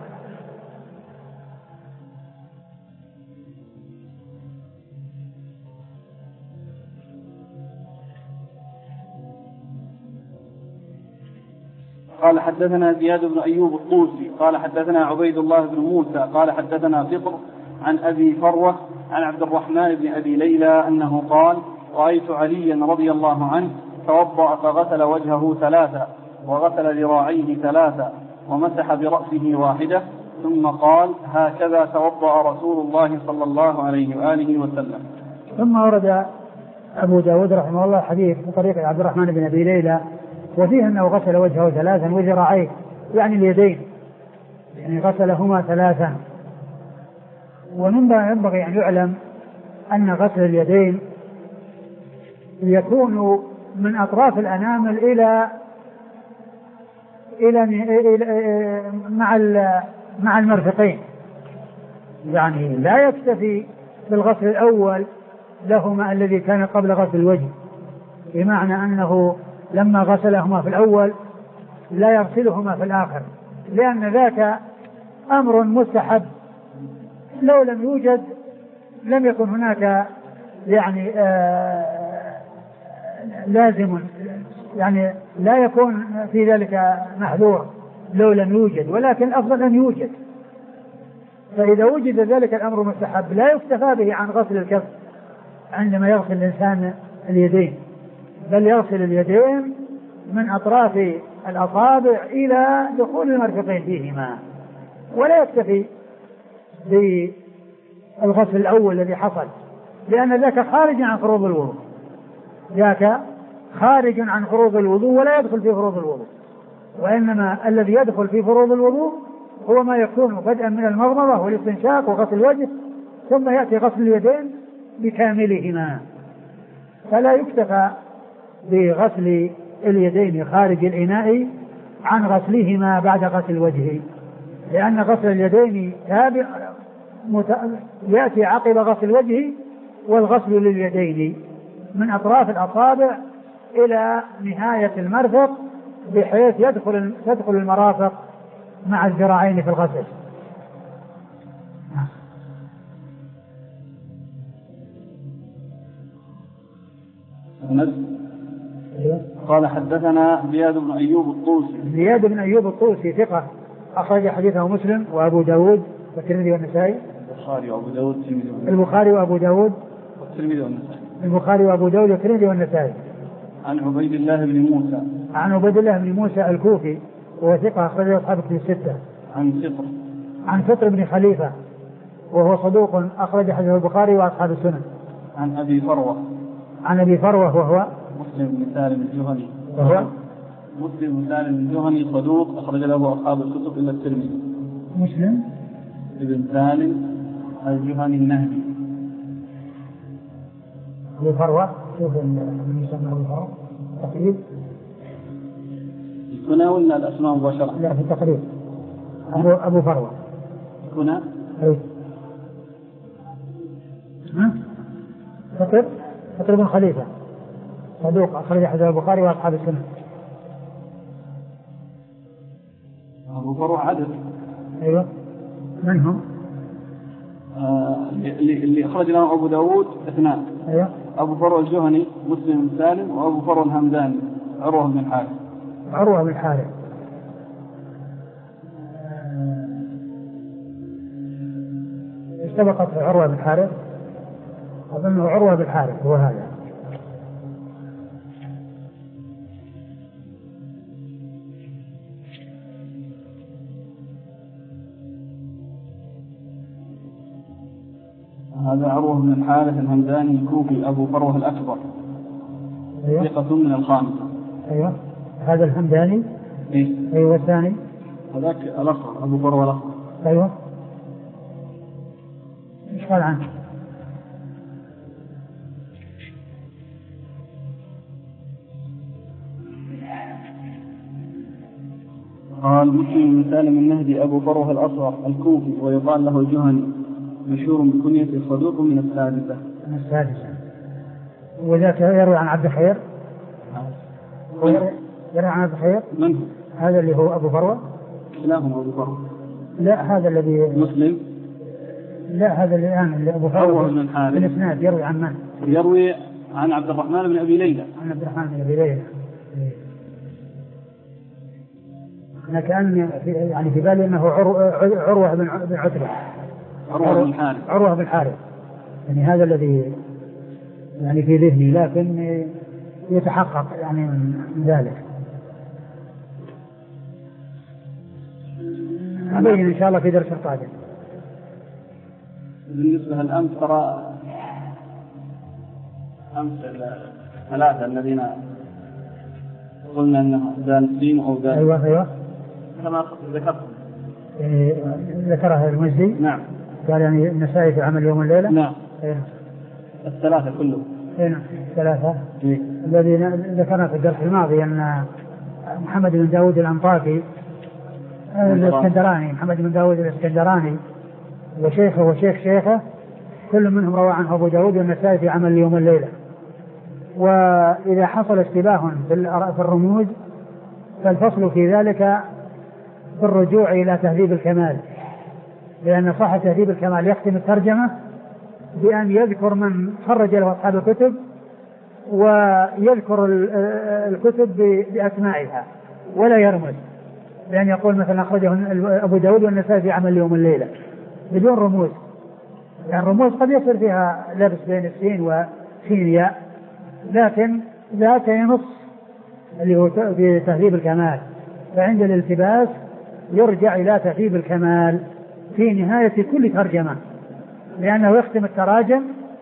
قال حدثنا زياد بن أيوب الطوسي قال حدثنا عبيد الله بن موسى قال حدثنا فطر عن أبي فروة عن عبد الرحمن بن أبي ليلى أنه قال رأيت عليا رضي الله عنه توضأ فغسل وجهه ثلاثة وغسل ذراعيه ثلاثة ومسح برأسه واحدة ثم قال هكذا توضأ رسول الله صلى الله عليه وآله وسلم. ثم ورد أبو داود رحمه الله حديث بطريق عبد الرحمن بن أبي ليلى وفيه أنه غسل وجهه ثلاثا وذراعيه يعني اليدين، يعني غسلهما ثلاثا. ومما ينبغي أن يعلم أن غسل اليدين يكون من أطراف الأنامل إلى إلى مع مع المرفقين، يعني لا يكتفي بالغسل الأول لهما الذي كان قبل غسل الوجه، بمعنى أنه لما غسلهما في الأول لا يغسلهما في الآخر، لأن ذاك أمر مستحب لو لم يوجد لم يكن هناك يعني آه لازم، يعني لا يكون في ذلك محذور لو لم يوجد، ولكن الأفضل أن يوجد. فإذا وجد ذلك الأمر مستحب لا يكتفى به عن غسل الكف عندما يغسل الإنسان اليدين، بل يغسل اليدين من أطراف الأصابع إلى دخول المرفقين فيهما، ولا يكتفي بالغسل الأول الذي حصل، لأن ذاك خارج عن فروض الوضوء، ذاك خارج عن فروض الوضوء ولا يدخل في فروض الوضوء، وإنما الذي يدخل في فروض الوضوء هو ما يكون بدءا من المضمضة والاستنشاق وغسل الوجه، ثم يأتي غسل اليدين بكاملهما. فلا يكتفى بغسل اليدين خارج الإناء عن غسلهما بعد غسل الوجه، لأن غسل اليدين تابع مت... يأتي عقب غسل الوجه، والغسل لليدين من أطراف الأصابع إلى نهاية المرفق، بحيث يدخل تدخل المرافق مع الذراعين في الغسل. قال حدثنا زياد بن أيوب الطوسي. زياد بن أيوب الطوسي ثقة أخرج حديثه مسلم وأبو داود والترمذي والنسائي. البخاري وأبو داود البخاري وأبو داود والترمذي والنسائي. البخاري وأبو داود والترمذي والنسائي. عن عبيد الله بن موسى. عن عبيد الله بن موسى الكوفي وهو ثقة أخرج أصحاب الكتب الستة. عن فطر. عن فطر بن خليفة وهو صدوق أخرج حديث البخاري وأصحاب السنن. عن أبي فروة. عن أبي فروة وهو مسلم بن سالم الجهني. وهو مسلم بن سالم الجهني صدوق أخرج له أصحاب الكتب إلا الترمذي. مسلم بن سالم الجهني النهدي. أبو فروة شوف من يسمى أبو فروة تقريب. هنا ولا الأسماء مباشرة؟ لا في التقريب أبو أبو فروة. هنا؟ أي. ها؟ فطر فطر بن خليفة صدوق أخرج حديث البخاري وأصحاب السنة. أبو فروة عدد. أيوة. من هم؟ آه اللي اللي أخرج له أبو داود اثنان. أيوة. أبو فروة الجهني مسلم بن سالم، وأبو فروة الهمداني عروة بن الحارث. عروة بن الحارث. سبقت عروة بن الحارث، أظنه عروة بن الحارث هو هذا. هذا عروة بن الحارث الهمداني الكوفي أبو فروة الأكبر. أيوة. ثقة من الخامسة. أيوة. هذا الهمداني. إيه؟ أيوة. الثاني هذاك الأصغر أبو فروة الأصغر. أيوة. إيش قال عنه؟ قال مسلم بن سالم النهدي أبو فروة الأصغر الكوفي ويقال له الجهني، مشهور بكنية الصدوق من السادسة. من السادسة. وذاك يروي عن عبد الخير. يروي عن عبد الخير. من هو؟ هذا اللي هو أبو فروة. كلاهما أبو فروة. لا هذا الذي مسلم. لا هذا اللي الآن اللي أبو فروة بن الحارث. الإسناد يروي عن من؟ يروي عن عبد الرحمن بن أبي ليلى. عن عبد الرحمن بن أبي ليلى. أنا كأن في يعني في بالي أنه عروة بن عتبة. عروة بن الحارث. عروة بن الحارث. يعني هذا الذي يعني في ذهني، لكن يتحقق يعني من ذلك. نبين إن شاء الله في درس القادم. بالنسبة للأمس ترى أمس الثلاثة الذين قلنا أنه دالسين أو دالسين. أيوة أيوة. كما ذكرت. إيه ذكرها المزي. نعم. قال يعني النسائي في عمل يوم الليلة. نعم. إيه. الثلاثة كلهم. إيه الثلاثة. إيه. الذي ذكرنا في الدرس الماضي أن محمد بن داود الأنطاكي الاسكندراني محمد بن داود الاسكندراني وشيخه وشيخ شيخه كل منهم روى عنه أبو داود والنسائي في عمل يوم الليلة. وإذا حصل اشتباه في الرموز فالفصل في ذلك بالرجوع إلى تهذيب الكمال، لأن صاحب تهذيب الكمال يختم الترجمة بأن يذكر من خرج له أصحاب الكتب ويذكر الكتب بأسمائها ولا يرمز، لأن يقول مثلا أخرجه أبو داود والنسائي في عمل يوم الليلة بدون رموز، لأن يعني الرموز قد يصير فيها لبس بين السين وسين ياء، لكن ذاك ينص اللي هو في تهذيب الكمال. فعند الالتباس يرجع إلى تهذيب الكمال في نهاية كل ترجمة، لأنه يختم التراجم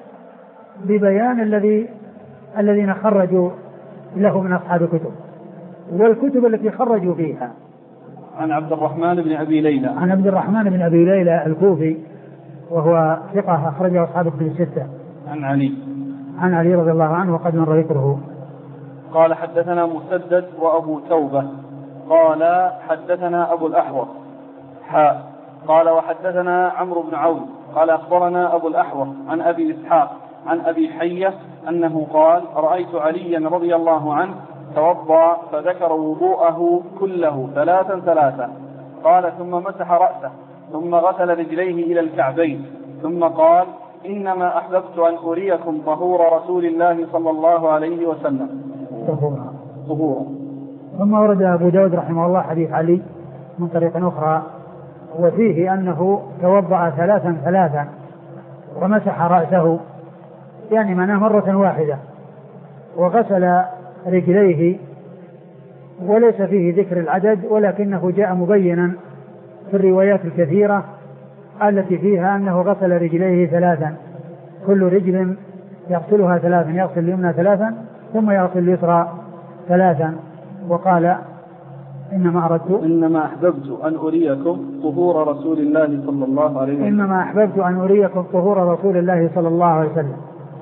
ببيان الذي الذين خرجوا له من أصحاب الكتب والكتب التي خرجوا فيها. عن عبد الرحمن بن أبي ليلى. عن عبد الرحمن بن أبي ليلى الكوفي وهو ثقة أخرجه أصحاب الكتب الستة. عن علي. عن علي رضي الله عنه وقد مر ذكره. قال حدثنا مسدد وأبو توبة قال حدثنا أبو الأحوص حاء قال وحدثنا عمرو بن عون قال أخبرنا أبو الأحوص عن أبي إسحاق عن أبي حية أنه قال رأيت عليا رضي الله عنه توضأ فذكر وضوءه كله ثلاثا ثلاثا قال ثم مسح رأسه ثم غسل رجليه إلى الكعبين ثم قال إنما أحببت أن أريكم طهور رسول الله صلى الله عليه وسلم. طهورا. طهورا. ثم ورد أبو داود رحمه الله حديث علي من طريق أخرى وفيه أنه توضأ ثلاثا ثلاثا ومسح رأسه، يعني معناه مرة واحدة، وغسل رجليه، وليس فيه ذكر العدد ولكنه جاء مبينا في الروايات الكثيرة التي فيها أنه غسل رجليه ثلاثا، كل رجل يغسلها ثلاثا، يغسل اليمنى ثلاثا ثم يغسل اليسرى ثلاثا. وقال إنما أردت إنما أحببت أن أريكم طهور رسول الله صلى الله عليه وسلم. إنما أحببت أن أريكم طهور رسول الله صلى الله عليه وسلم.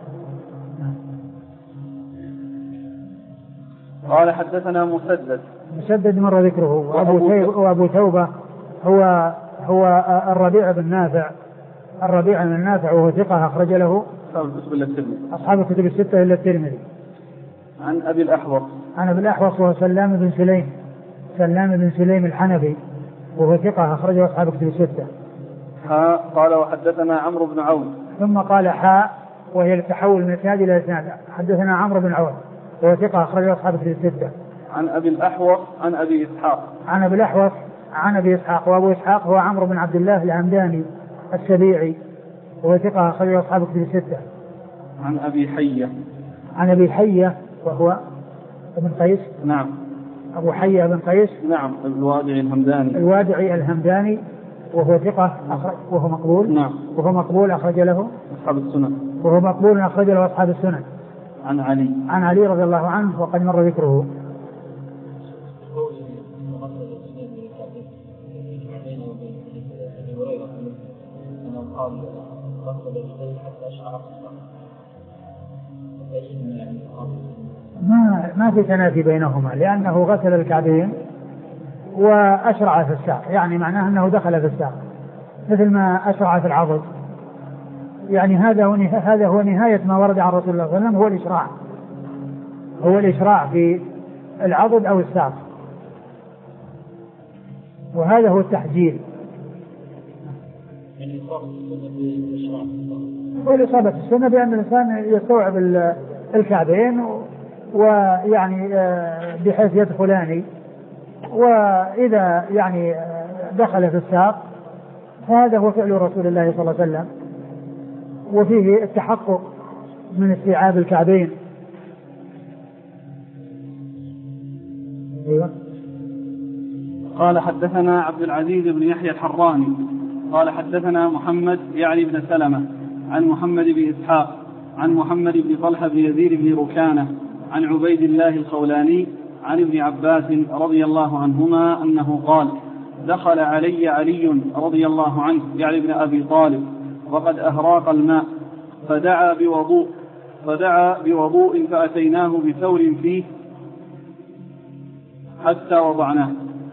قال حدثنا مسدد. مسدد مر ذكره. وأبو, وأبو توبة هو هو الربيع بن نافع الربيع بن نافع وهو ثقة أخرج له أصحاب الكتب الستة إلا الترمذي. عن أبي الأحوص. عن أبي الأحوص وهو سلام بن سليم سلام بن سليم الحنفي وهو ثقة أخرجه أصحاب الكتب الستة. حاء قال وحدثنا عمرو بن عون. ثم قال حاء وهي التحول من إسناد إلى إسناد. حدثنا عمرو بن عون وهو ثقة أخرجه أصحاب الكتب الستة. عن أبي الأحوص عن أبي إسحاق. عن أبي الأحوص عن أبي إسحاق وأبو إسحاق هو عمرو بن عبد الله الهمداني السبيعي وهو ثقة أخرجه أصحاب الكتب الستة. عن أبي حية. عن أبي حية وهو ابن قيس. نعم. أبو حية بن قيس. نعم. الوادعي الهمداني. الوادعي الهمداني وهو ثقة وهو مقبول. نعم. وهو مقبول أخرج له أصحاب السنن. وهو مقبول أخرج له أصحاب السنن. عن علي عن علي رضي الله عنه وقد مر ذكره. ما ما في تنافي بينهما لأنه غسل الكعبين وأشرع في الساق، يعني معناه أنه دخل في الساق مثل ما أشرع في العضد، يعني هذا هو هذا هو نهاية ما ورد عن رسول الله صلى الله عليه وسلم، هو الإشراع هو الإشراع في العضد أو الساق، وهذا هو التحجيل. والإصابة السنة بأن الإنسان يستوعب الكعبين ويعني بحيث يدخلان، وإذا يعني دخل في الساق فهذا هو فعل رسول الله صلى الله عليه وسلم، وفيه التحقق من استيعاب الكعبين. أيوة. قال حدثنا عبد العزيز بن يحيى الحراني قال حدثنا محمد يعني بن سلمة عن محمد بن إسحاق عن محمد بن طلحة بن يزيد بن ركانة عن عبيد الله الخولاني عن ابن عباس رضي الله عنهما أنه قال دخل علي علي رضي الله عنه يعني ابن أبي طالب وقد أهراق الماء فدعا بوضوء فدعا بوضوء فأتيناه بثور فيه حتى وضعناه.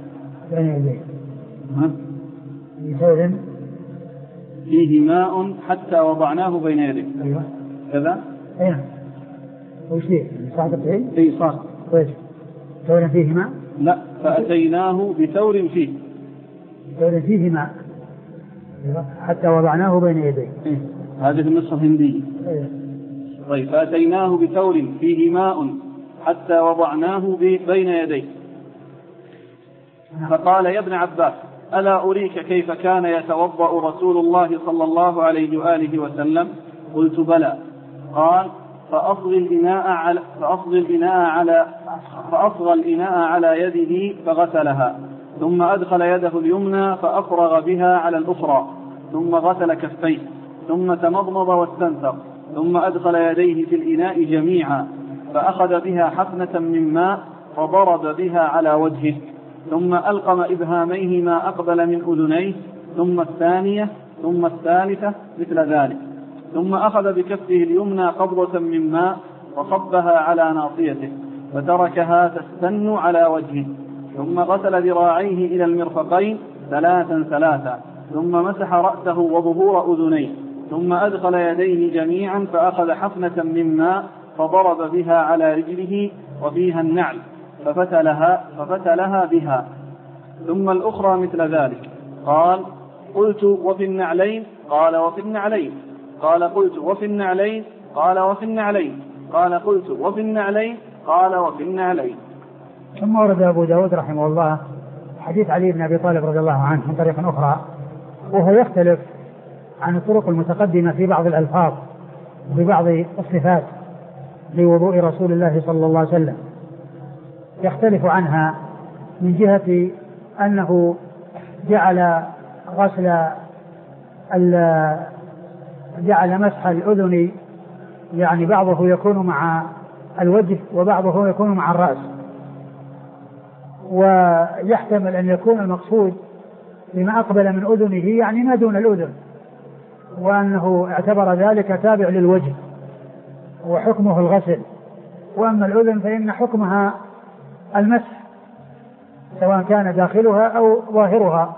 بثور فيه ماء حتى وضعناه بين يديه. أيوة. كذا؟ أيوة. وش فيه؟ صاحب التعيد؟ اي صح. كويس. ثور فيه ماء؟ لا، فأتيناه بثور فيه. ثور فيه ماء. حتى وضعناه بين يديه. إيه؟ هذه النسخة الهندية. إيه؟ طيب، فأتيناه بثور فيه ماء حتى وضعناه بين يديه. فقال يا ابن عباس ألا أريك كيف كان يتوضأ رسول الله صلى الله عليه وآله وسلم؟ قلت بلى. قال فأصغى الإناء على فأصغى الإناء على فأصغى الإناء على يده فغسلها، ثم أدخل يده اليمنى فأفرغ بها على الأخرى، ثم غسل كفيه، ثم تمضمض واستنثر، ثم أدخل يديه في الإناء جميعا فأخذ بها حفنة من ماء فضرب بها على وجهه، ثم ألقم إبهاميه ما أقبل من أذنيه، ثم الثانية، ثم الثالثة مثل ذلك، ثم أخذ بكفه اليمنى قبضة من ماء وصبها على ناصيته فتركها تستن على وجهه، ثم غسل ذراعيه إلى المرفقين ثلاثا ثلاثا، ثم مسح رأسه وظهور أذنيه، ثم أدخل يديه جميعا فأخذ حفنة من ماء فضرب بها على رجله وفيها النعل ففتلها, ففتلها بها، ثم الأخرى مثل ذلك. قال قلت وفي النعلين؟ قال وفي النعلين. قال قلت وفي النعلين؟ قال وفي النعلين. قال قلت وفي النعلين؟ قال وفي النعلين. ثم ورد أبو داود رحمه الله حديث علي بن أبي طالب رضي الله عنه من طريق أخرى، وهو يختلف عن الطرق المتقدمة في بعض الألفاظ وبعض الصفات لوضوء رسول الله صلى الله عليه وسلم، يختلف عنها من جهة أنه جعل غسل جعل مسح الأذن يعني بعضه يكون مع الوجه وبعضه يكون مع الرأس، ويحتمل أن يكون المقصود بما أقبل من أذنه يعني ما دون الأذن، وأنه اعتبر ذلك تابع للوجه وحكمه الغسل، وأما الأذن فإن حكمها المسح سواء كان داخلها أو ظاهرها.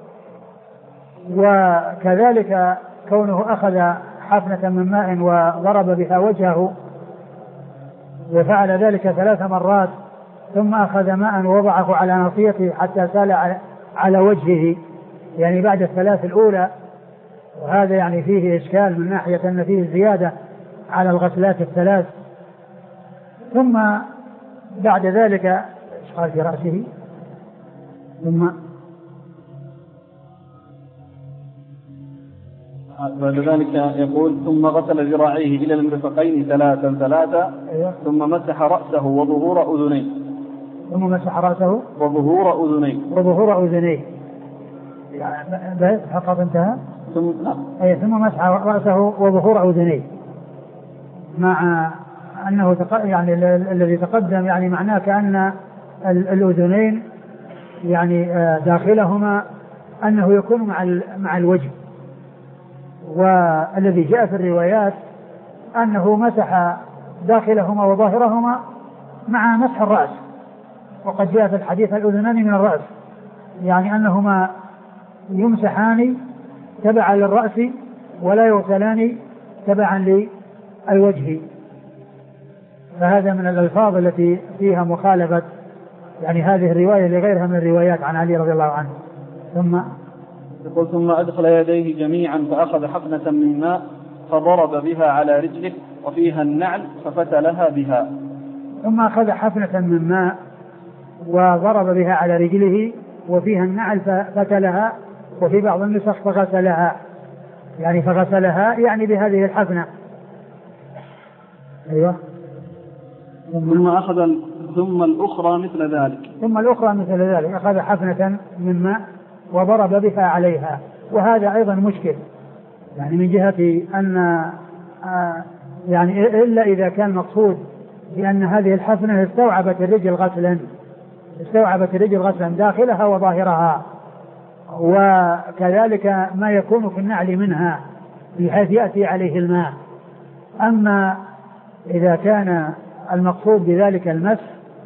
وكذلك كونه أخذ حفنة من ماء وضرب بها وجهه وفعل ذلك ثلاث مرات، ثم أخذ ماء ووضعه على ناصيته حتى سال على وجهه يعني بعد الثلاث الأولى، وهذا يعني فيه إشكال من ناحية أن فيه زيادة على الغسلات الثلاث. ثم بعد ذلك إيش قال في رأسه؟ ثم بعد ذلك يقول ثم غسل ذراعيه إلى المرفقين ثلاثا ثلاثا. أيوة. ثم مسح رأسه وظهور أذنيه. ثم مسح رأسه وظهور أذنيه وظهور أذنيه يعني فقط انتهى ثم لا. أي ثم مسح رأسه وظهور أذنيه، مع أنه تق... يعني الذي تقدم يعني معناه كأن الأذنين يعني داخلهما أنه يكون مع مع الوجه، والذي جاء في الروايات أنه مسح داخلهما وظاهرهما مع مسح الرأس، وقد جاء في الحديث الأذنان من الرأس، يعني أنهما يمسحان تبعا للرأس ولا يغسلان تبعا للوجه. فهذا من الألفاظ التي فيها مخالفة يعني هذه الرواية لغيرها من الروايات عن علي رضي الله عنه. ثم يقول ثم أدخل يديه جميعا فأخذ حقنة من ماء فضرب بها على رجله وفيها النعل ففتلها بها. ثم أخذ حفنة من ماء وضرب بها على رجله وفيها النعل ففتلها، وفي بعض النسخ فغسلها، يعني فغسلها يعني بهذه الحفنة. أيوة. ثم أخذ ثم الأخرى مثل ذلك ثم الأخرى مثل ذلك أخذ حفنة من ماء وضرب بها عليها. وهذا أيضا مشكل يعني من جهة أن آه يعني إلا إذا كان مقصود بأن هذه الحفنة استوعبت الرجل غسلا استوعبت الرجل غسلا داخلها وظاهرها، وكذلك ما يكون في النعل منها بحيث يأتي عليه الماء. أما إذا كان المقصود بذلك المسح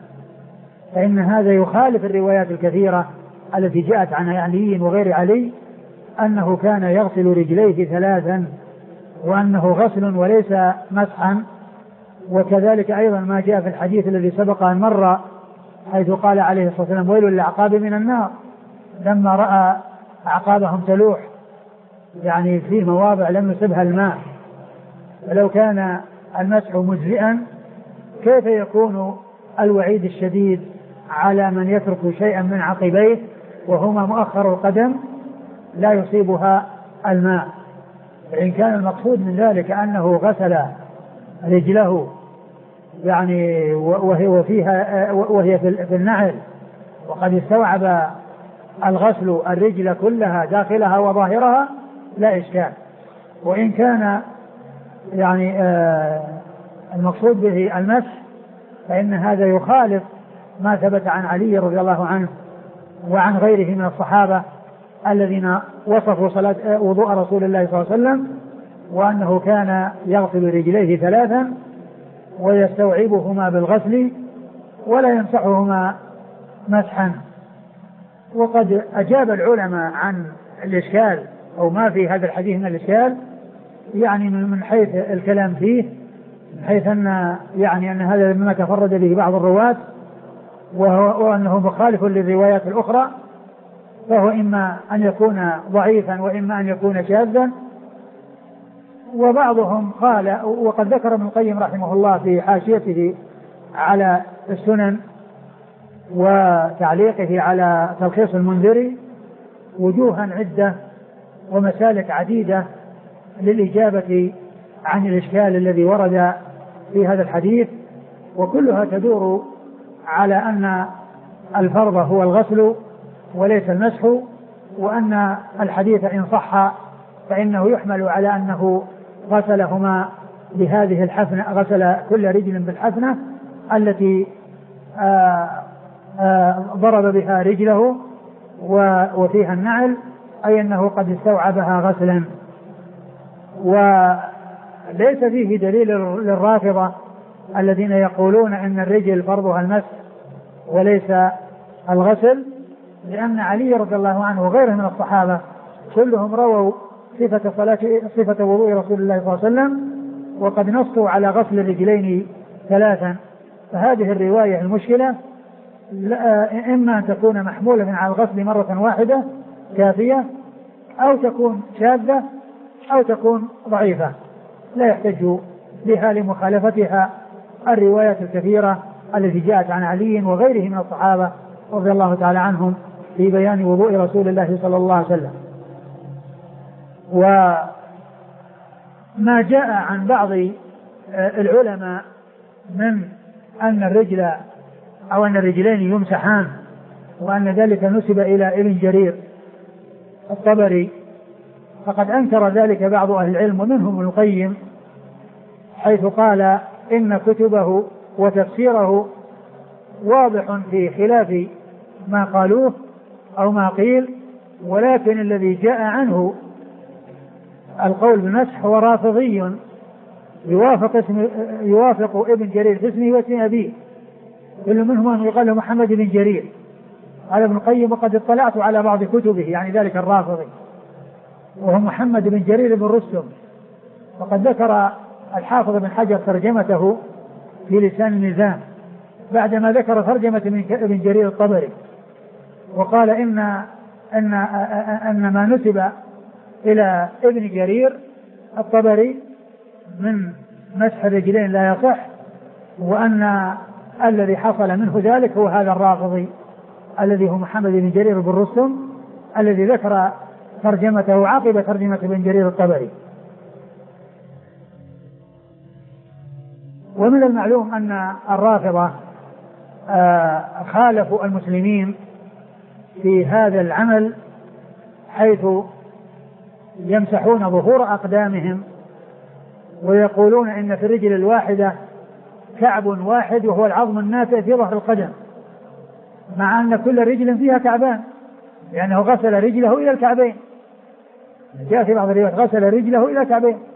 فإن هذا يخالف الروايات الكثيرة التي جاءت عن علي وغير علي أنه كان يغسل رجليه ثلاثا وأنه غسل وليس مسحا. وكذلك أيضا ما جاء في الحديث الذي سبق أن مر حيث قال عليه الصلاة والسلام ويل للأعقاب من النار، لما رأى أعقابهم تلوح يعني في مواضع لم يصبها الماء. فلو كان المسح مجزئا كيف يكون الوعيد الشديد على من يترك شيئا من عقبيه وهما مؤخر القدم لا يصيبها الماء؟ فإن كان المقصود من ذلك أنه غسل رجله يعني وهي وفيها وهي في النعل وقد استوعب الغسل الرجل كلها داخلها وظاهرها لا إشكال. وإن كان يعني المقصود به المسح فإن هذا يخالف ما ثبت عن علي رضي الله عنه وعن غيره من الصحابة الذين وصفوا صلاة وضوء رسول الله صلى الله عليه وسلم وأنه كان يغسل رجليه ثلاثا ويستوعبهما بالغسل ولا يمسحهما مسحا. وقد أجاب العلماء عن الإشكال أو ما في هذا الحديث من الإشكال يعني من حيث الكلام فيه، من حيث أن يعني أن هذا مما تفرد به بعض الرواة وأنه مخالف للروايات الأخرى، فهو إما أن يكون ضعيفا وإما أن يكون شاذا. وبعضهم قال وقد ذكر ابن القيم رحمه الله في حاشيته على السنن وتعليقه على تلخيص المنذري وجوها عدة ومسالك عديدة للإجابة عن الإشكال الذي ورد في هذا الحديث، وكلها تدور على أن الفرض هو الغسل وليس المسح، وأن الحديث إن صح فإنه يحمل على أنه غسلهما بهذه الحفنة، غسل كل رجل بالحفنة التي آآ آآ ضرب بها رجله وفيها النعل، أي أنه قد استوعبها غسلا. وليس فيه دليل للرافضة الذين يقولون أن الرجل فرضها المسح وليس الغسل، لأن علي رضي الله عنه وغيره من الصحابة كلهم رووا صفة صلاة صفة وضوء رسول الله صلى الله عليه وسلم وقد نصوا على غسل الرجلين ثلاثا. فهذه الرواية المشكلة إما أن تكون محمولة على الغسل مرة واحدة كافية أو تكون شاذة أو تكون ضعيفة لا يحتج بها لمخالفتها الروايات الكثيرة التي جاءت عن علي وغيره من الصحابة رضي الله تعالى عنهم في بيان وضوء رسول الله صلى الله عليه وسلم. وما جاء عن بعض العلماء من أن الرجل أو أن الرجلين يمسحان وأن ذلك نسب إلى ابن جرير الطبري، فقد أنكر ذلك بعض أهل العلم ومنهم ابن القيم، حيث قال إن كتبه وتفسيره واضح في خلاف ما قالوه أو ما قيل، ولكن الذي جاء عنه القول بالمسح هو رافضي يوافق اسم يوافق ابن جرير في اسمه واسم أبيه، كل منهم يقال محمد بن جرير. قال ابن القيم وقد اطلعت على بعض كتبه، يعني ذلك الرافضي، وهو محمد بن جرير بن رستم، وقد ذكر الحافظ بن حجر ترجمته في لسان الميزان بعدما ذكر ترجمة ابن جرير الطبري، وقال إن أن أن ما نسب إلى ابن جرير الطبري من مسح الرجلين لا يصح، وأن الذي حصل منه ذلك هو هذا الرافضي الذي هو محمد بن جرير بن رستم الذي ذكر ترجمته عقب ترجمة ابن جرير الطبري. ومن المعلوم أن الرافضة خالفوا المسلمين في هذا العمل، حيث يمسحون ظهور أقدامهم ويقولون إن في الرجل الواحدة كعب واحد وهو العظم الناتئ في ظهر القدم، مع أن كل رجل فيها كعبان، لأنه غسل رجله إلى الكعبين، جاء في بعض الروايات غسل رجله إلى الكعبين،